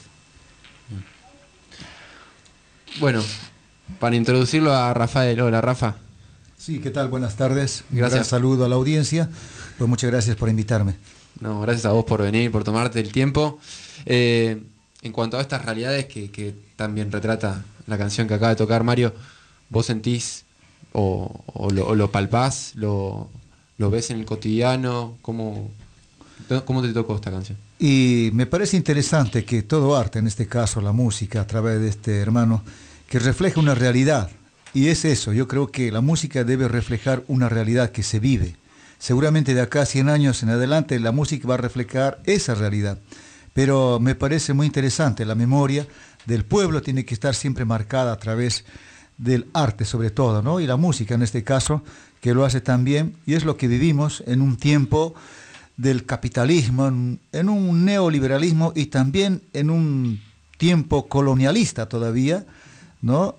Bueno, para introducirlo a Rafael. Hola, Rafa. Sí, ¿qué tal? Buenas tardes. Gracias. Un gran saludo a la audiencia. Pues muchas gracias por invitarme. No, gracias a vos por venir, por tomarte el tiempo. En cuanto a estas realidades que también retrata la canción que acaba de tocar Mario, ¿vos sentís o lo palpás, lo ves en el cotidiano? ¿Cómo te tocó esta canción? Y me parece interesante que todo arte, en este caso la música, a través de este hermano, que refleja una realidad. Y es eso, yo creo que la música debe reflejar una realidad que se vive. Seguramente de acá a 100 años en adelante la música va a reflejar esa realidad. Pero me parece muy interesante, la memoria del pueblo tiene que estar siempre marcada a través del arte sobre todo, ¿no? Y la música en este caso, que lo hace también, y es lo que vivimos en un tiempo del capitalismo, en un neoliberalismo y también en un tiempo colonialista todavía, ¿no?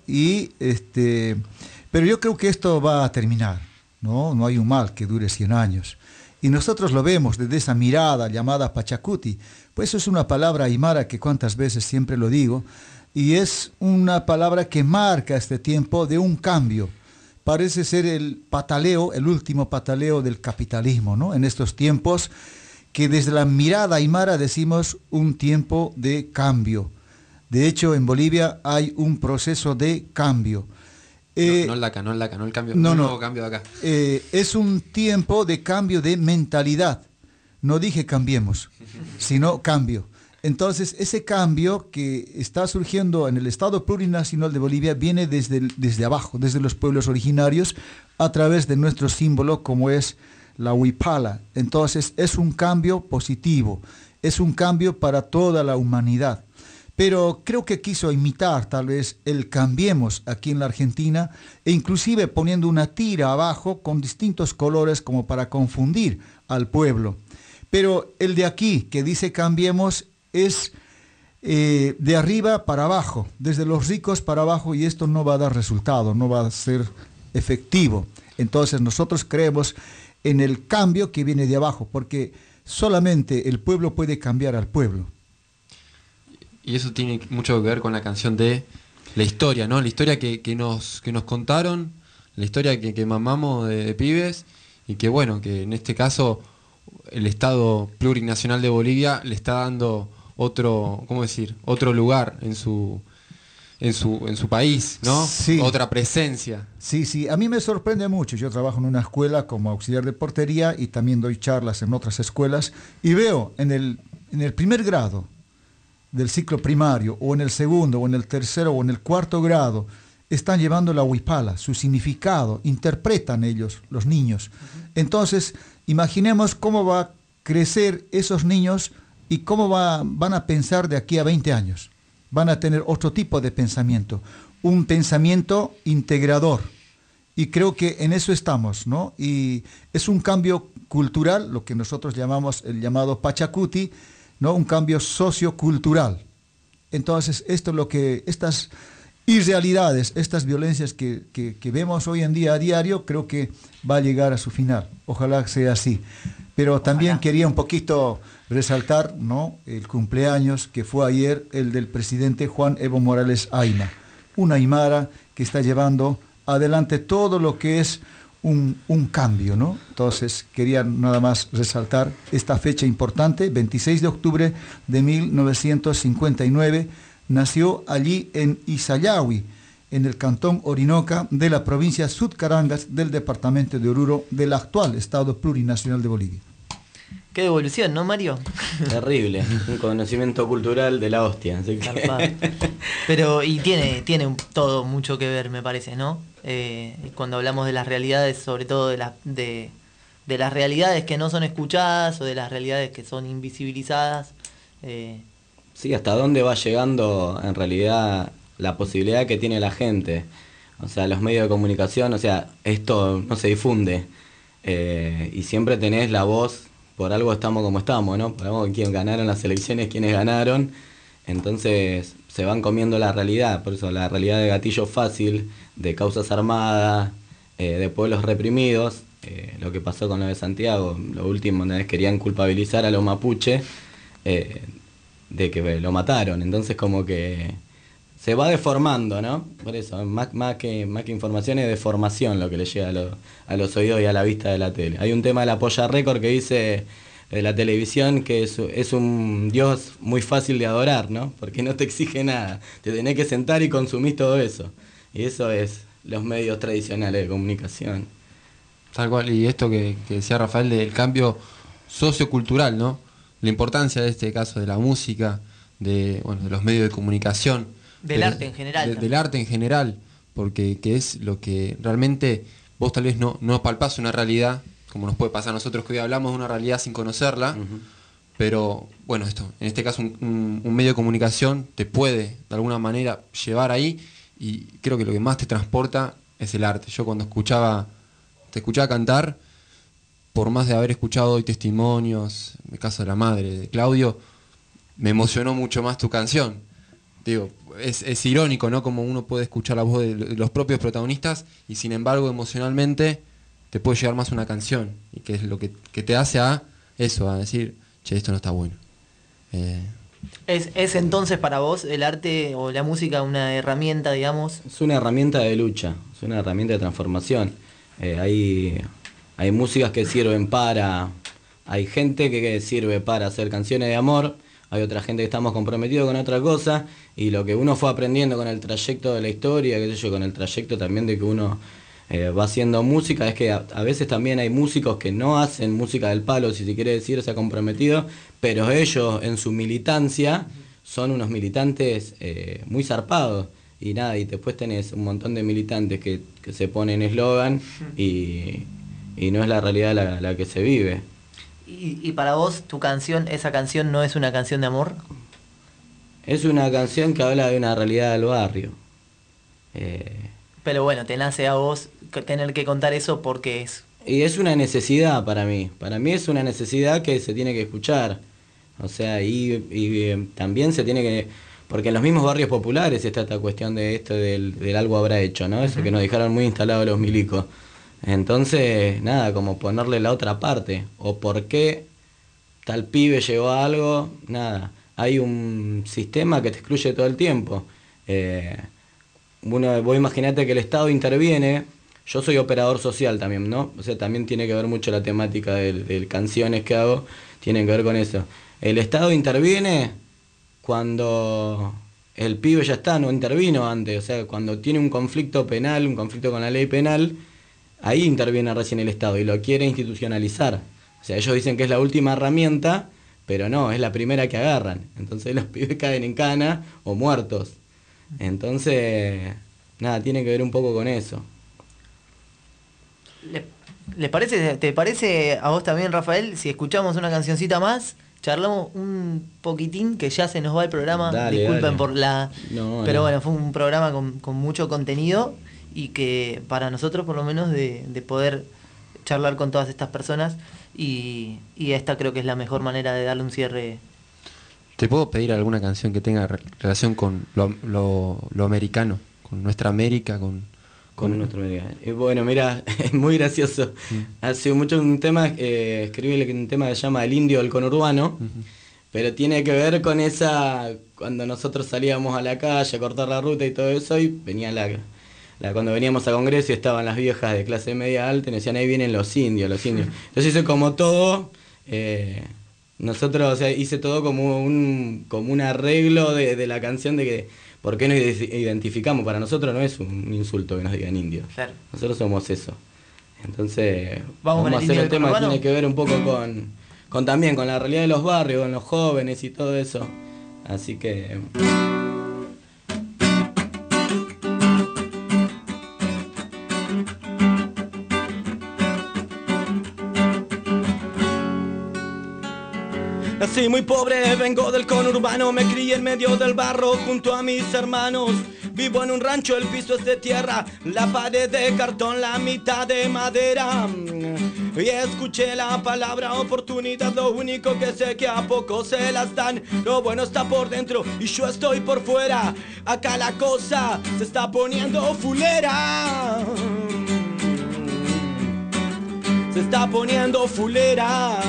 Pero yo creo que esto va a terminar, ¿no? No hay un mal que dure 100 años. Y nosotros lo vemos desde esa mirada llamada Pachacuti. Pues eso es una palabra aymara que cuántas veces siempre lo digo, y es una palabra que marca este tiempo de un cambio. Parece ser el pataleo, el último pataleo del capitalismo, ¿no? En estos tiempos que desde la mirada aymara decimos un tiempo de cambio. De hecho, en Bolivia hay un proceso de cambio. No el cambio, no, el nuevo cambio de acá. Es un tiempo de cambio de mentalidad. No dije cambiemos, sino cambio. Entonces, ese cambio que está surgiendo en el Estado Plurinacional de Bolivia viene desde abajo, desde los pueblos originarios, a través de nuestro símbolo como es la huipala. Entonces, es un cambio positivo, es un cambio para toda la humanidad. Pero creo que quiso imitar tal vez el cambiemos aquí en la Argentina e inclusive poniendo una tira abajo con distintos colores como para confundir al pueblo. Pero el de aquí que dice cambiemos es de arriba para abajo, desde los ricos para abajo, y esto no va a dar resultado, no va a ser efectivo. Entonces nosotros creemos en el cambio que viene de abajo, porque solamente el pueblo puede cambiar al pueblo. Y eso tiene mucho que ver con la canción de la historia, ¿no? La historia que nos contaron, la historia que mamamos de pibes, y que bueno, que en este caso el Estado Plurinacional de Bolivia le está dando otro lugar en su país, ¿no? Sí. Otra presencia. Sí, a mí me sorprende mucho. Yo trabajo en una escuela como auxiliar de portería y también doy charlas en otras escuelas, y veo en el primer grado del ciclo primario, o en el segundo, o en el tercero, o en el cuarto grado, están llevando la huipala, su significado, interpretan ellos, los niños. Entonces, imaginemos cómo va a crecer esos niños y cómo van a pensar de aquí a 20 años. Van a tener otro tipo de pensamiento, un pensamiento integrador. Y creo que en eso estamos, ¿no? Y es un cambio cultural, lo que nosotros llamamos el llamado Pachacuti, ¿no? Un cambio sociocultural. Entonces, esto es lo que estas irrealidades, estas violencias que vemos hoy en día a diario, creo que va a llegar a su final. Ojalá sea así. Pero también quería un poquito resaltar, ¿no?, el cumpleaños que fue ayer, el del presidente Juan Evo Morales Ayma, una aymara que está llevando adelante todo lo que es un cambio, ¿no? Entonces quería nada más resaltar esta fecha importante, 26 de octubre de 1959, nació allí en Isayahui, en el cantón Orinoca de la provincia Sudcarangas del departamento de Oruro del actual Estado Plurinacional de Bolivia. Qué devolución, ¿no, Mario? Terrible, un conocimiento cultural de la hostia. Así que... Pero, y tiene todo mucho que ver, me parece, ¿no? Cuando hablamos de las realidades, sobre todo de de las realidades que no son escuchadas o de las realidades que son invisibilizadas. Sí, hasta dónde va llegando en realidad la posibilidad que tiene la gente. O sea, los medios de comunicación, o sea, esto no se difunde. Y siempre tenés la voz, por algo estamos como estamos, ¿no? Por algo quién ganaron las elecciones, quiénes ganaron. Entonces se van comiendo la realidad, por eso la realidad de gatillo fácil, de causas armadas, de pueblos reprimidos, lo que pasó con lo de Santiago, lo último, una vez querían culpabilizar a los mapuches de que lo mataron, entonces como que se va deformando, ¿no? Por eso, más que información es deformación lo que le llega a los oídos y a la vista de la tele. Hay un tema de la Polla Récord que dice de la televisión que es un Dios muy fácil de adorar, ¿no? Porque no te exige nada, te tenés que sentar y consumís todo eso. Y eso es los medios tradicionales de comunicación. Tal cual, y esto que decía Rafael del cambio sociocultural, ¿no? La importancia de este caso de la música, de los medios de comunicación. Del arte en general. Del arte en general, porque que es lo que realmente vos tal vez no palpás una realidad, como nos puede pasar a nosotros que hoy hablamos de una realidad sin conocerla, pero bueno, en este caso un medio de comunicación te puede de alguna manera llevar ahí, y creo que lo que más te transporta es el arte. Yo cuando te escuchaba cantar, por más de haber escuchado hoy testimonios, en el caso de la madre de Claudio, me emocionó mucho más tu canción. Digo, es irónico, ¿no? Como uno puede escuchar la voz de los propios protagonistas y sin embargo emocionalmente te puede llegar más una canción, y que es lo que te hace a eso, a decir, che, esto no está bueno. ¿Es entonces para vos el arte o la música una herramienta, digamos? Es una herramienta de lucha, es una herramienta de transformación. Hay músicas que sirven hay gente que sirve para hacer canciones de amor, hay otra gente que estamos comprometidos con otra cosa, y lo que uno fue aprendiendo con el trayecto de la historia, qué sé yo, con el trayecto también de que uno va haciendo música, es que a veces también hay músicos que no hacen música del palo, si se quiere decir, se ha comprometido, pero ellos en su militancia son unos militantes muy zarpados, y nada, y después tenés un montón de militantes que se ponen eslogan y no es la realidad la que se vive. ¿Y para vos, tu canción, esa canción no es una canción de amor? Es una canción que habla de una realidad del barrio. Pero bueno, te nace a vos tener que contar eso porque es... Y es una necesidad para mí. Para mí es una necesidad que se tiene que escuchar. O sea, y también se tiene que... Porque en los mismos barrios populares está esta cuestión de esto del algo habrá hecho, ¿no? Eso que nos dejaron muy instalados los milicos. Entonces, nada, como ponerle la otra parte. O por qué tal pibe llegó a algo, nada. Hay un sistema que te excluye todo el tiempo. Vos imaginate que el Estado interviene. Yo soy operador social también, ¿no? O sea, también tiene que ver mucho la temática de canciones que hago, tienen que ver con eso. El Estado interviene cuando el pibe ya está, no intervino antes. O sea, cuando tiene un conflicto penal, un conflicto con la ley penal, ahí interviene recién el Estado y lo quiere institucionalizar. O sea, ellos dicen que es la última herramienta, pero no, es la primera que agarran. Entonces los pibes caen en cana o muertos. Entonces, nada, tiene que ver un poco con eso. ¿Te parece a vos también, Rafael, si escuchamos una cancioncita más? Charlamos un poquitín, que ya se nos va el programa. Dale, disculpen dale. por la... No, pero no. bueno, fue un programa con mucho contenido y que para nosotros por lo menos de poder charlar con todas estas personas y esta creo que es la mejor manera de darle un cierre. ¿Te puedo pedir alguna canción que tenga relación con lo americano, con nuestra América, con nuestra América? Bueno, mira, es muy gracioso. Hace mucho un tema, escribí un tema que se llama El Indio del Conurbano, pero tiene que ver con esa, cuando nosotros salíamos a la calle a cortar la ruta y todo eso, y venía cuando veníamos a Congreso y estaban las viejas de clase media alta y nos decían, ahí vienen los indios. Entonces hice como todo, nosotros, o sea, hice todo como un arreglo de la canción de que, ¿por qué nos identificamos? Para nosotros no es un insulto que nos digan indios. Claro. Nosotros somos eso. Entonces, vamos a hacer el tema que conurbano. tiene que ver un poco con también con la realidad de los barrios, con los jóvenes y todo eso. Así que... nací muy pobre, vengo del conurbano, me crié en medio del barro junto a mis hermanos. Vivo en un rancho, el piso es de tierra, la pared de cartón, la mitad de madera. Y escuché la palabra oportunidad, lo único que sé que a poco se las dan. Lo bueno está por dentro y yo estoy por fuera. Acá la cosa se está poniendo fulera. Se está poniendo fulera.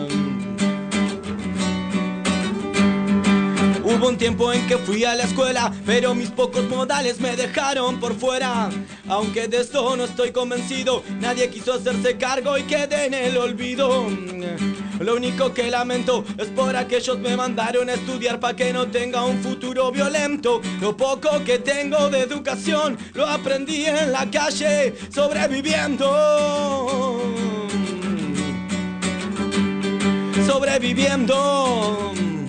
Hubo un tiempo en que fui a la escuela, pero mis pocos modales me dejaron por fuera. Aunque de esto no estoy convencido, nadie quiso hacerse cargo y quedé en el olvido. Lo único que lamento es por aquellos me mandaron a estudiar para que no tenga un futuro violento. Lo poco que tengo de educación lo aprendí en la calle, sobreviviendo. Sobreviviendo.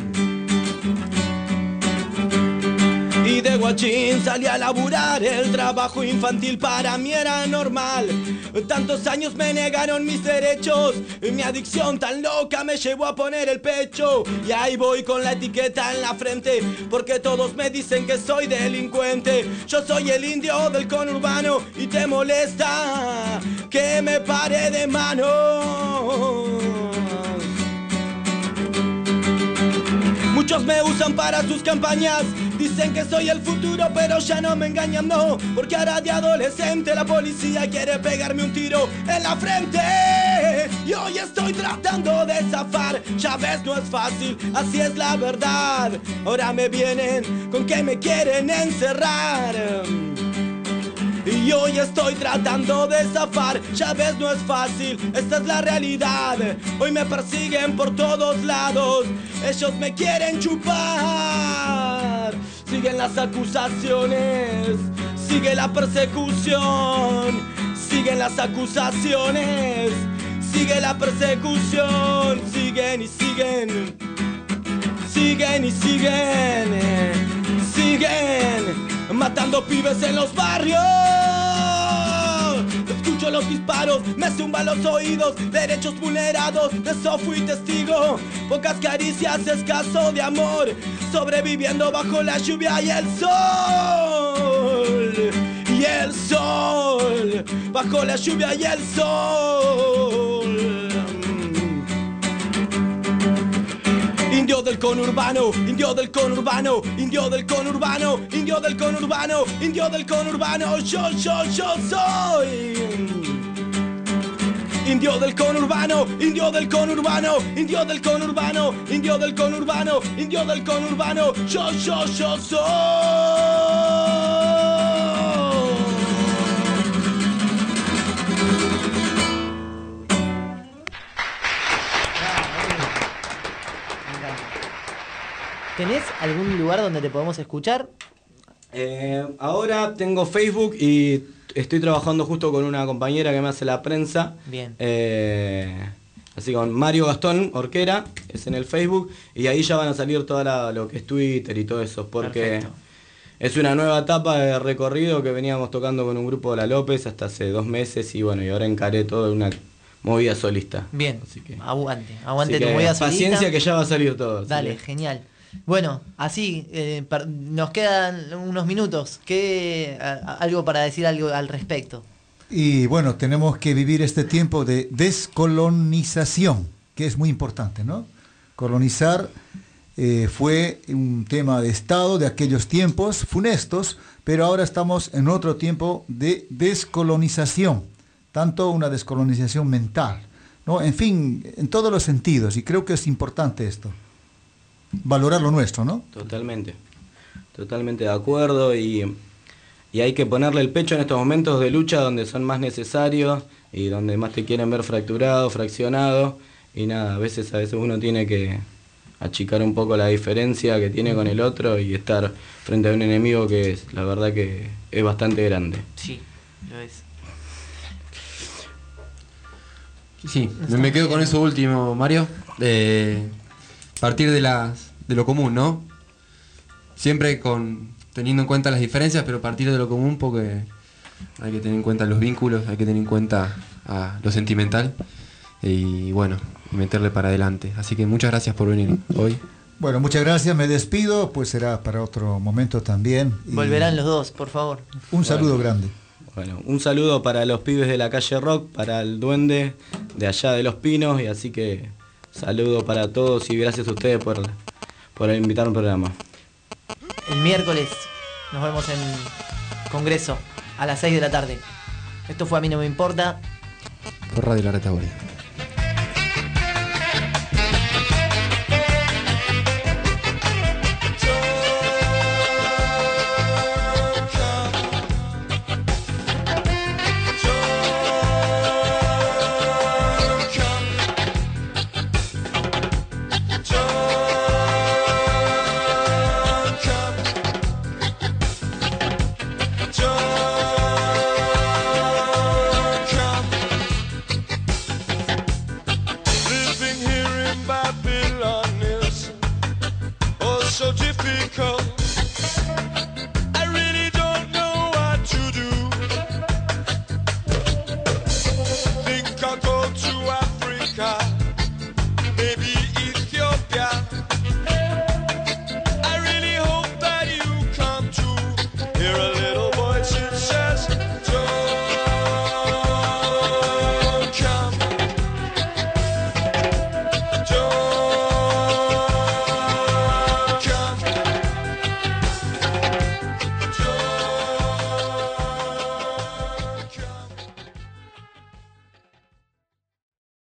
Y de guachín salí a laburar, el trabajo infantil para mí era normal. Tantos años me negaron mis derechos, mi adicción tan loca me llevó a poner el pecho. Y ahí voy con la etiqueta en la frente, porque todos me dicen que soy delincuente. Yo soy el indio del conurbano y te molesta que me pare de mano. Muchos me usan para sus campañas, dicen que soy el futuro, pero ya no me engañan, no. Porque ahora de adolescente la policía quiere pegarme un tiro en la frente. Y hoy estoy tratando de zafar, ya ves no es fácil, así es la verdad. Ahora me vienen con que me quieren encerrar. Y hoy estoy tratando de zafar, ya ves no es fácil, esta es la realidad. Hoy me persiguen por todos lados, ellos me quieren chupar. Siguen las acusaciones, sigue la persecución. Siguen las acusaciones, sigue la persecución. Siguen y siguen, siguen y siguen, siguen matando pibes en los barrios. Escucho los disparos, me zumban los oídos, derechos vulnerados, de eso fui testigo. Pocas caricias, escaso de amor, sobreviviendo bajo la lluvia y el sol. Y el sol, bajo la lluvia y el sol. Indio del conurbano, indio del conurbano, indio del conurbano, indio del conurbano, indio del conurbano, yo soy. Indio del conurbano, indio del conurbano, indio del conurbano, indio del conurbano, indio del conurbano, yo soy. ¿Tenés algún lugar donde te podemos escuchar? Ahora tengo Facebook y estoy trabajando justo con una compañera que me hace la prensa. Bien. Así con Mario Gastón Orquera, es en el Facebook, y ahí ya van a salir todo lo que es Twitter y todo eso, porque perfecto. Es una nueva etapa de recorrido que veníamos tocando con un grupo de La López hasta hace 2 meses y bueno, y ahora encaré todo una movida solista. Bien, así que, aguante así tu movida solista. Paciencia que ya va a salir todo. Dale, genial. Bueno, así nos quedan unos minutos. ¿Algo para decir algo al respecto? Y bueno, tenemos que vivir este tiempo de descolonización, que es muy importante, ¿no? Colonizar fue un tema de Estado de aquellos tiempos funestos, pero ahora estamos en otro tiempo de descolonización, tanto una descolonización mental, ¿no? En fin, en todos los sentidos, y creo que es importante esto. Valorar lo nuestro, ¿no? Totalmente de acuerdo y hay que ponerle el pecho en estos momentos de lucha donde son más necesarios y donde más te quieren ver fracturado, fraccionado y nada, a veces uno tiene que achicar un poco la diferencia que tiene con el otro y estar frente a un enemigo que es, la verdad que es bastante grande. Sí, lo es. Sí, me quedo con eso último, Mario. Partir de lo común, ¿no? Siempre teniendo en cuenta las diferencias, pero partir de lo común porque hay que tener en cuenta los vínculos, hay que tener en cuenta lo sentimental. Y bueno, y meterle para adelante. Así que muchas gracias por venir hoy. Bueno, muchas gracias, me despido, pues será para otro momento también. Y Volverán los dos, por favor. un saludo grande. Bueno, un saludo para los pibes de la calle Rock, para el duende de allá de Los Pinos, y así que saludo para todos y gracias a ustedes por invitarme al programa. El miércoles nos vemos en Congreso a las 6 de la tarde. Esto fue A mí no me importa. Por Radio La Retaguardia.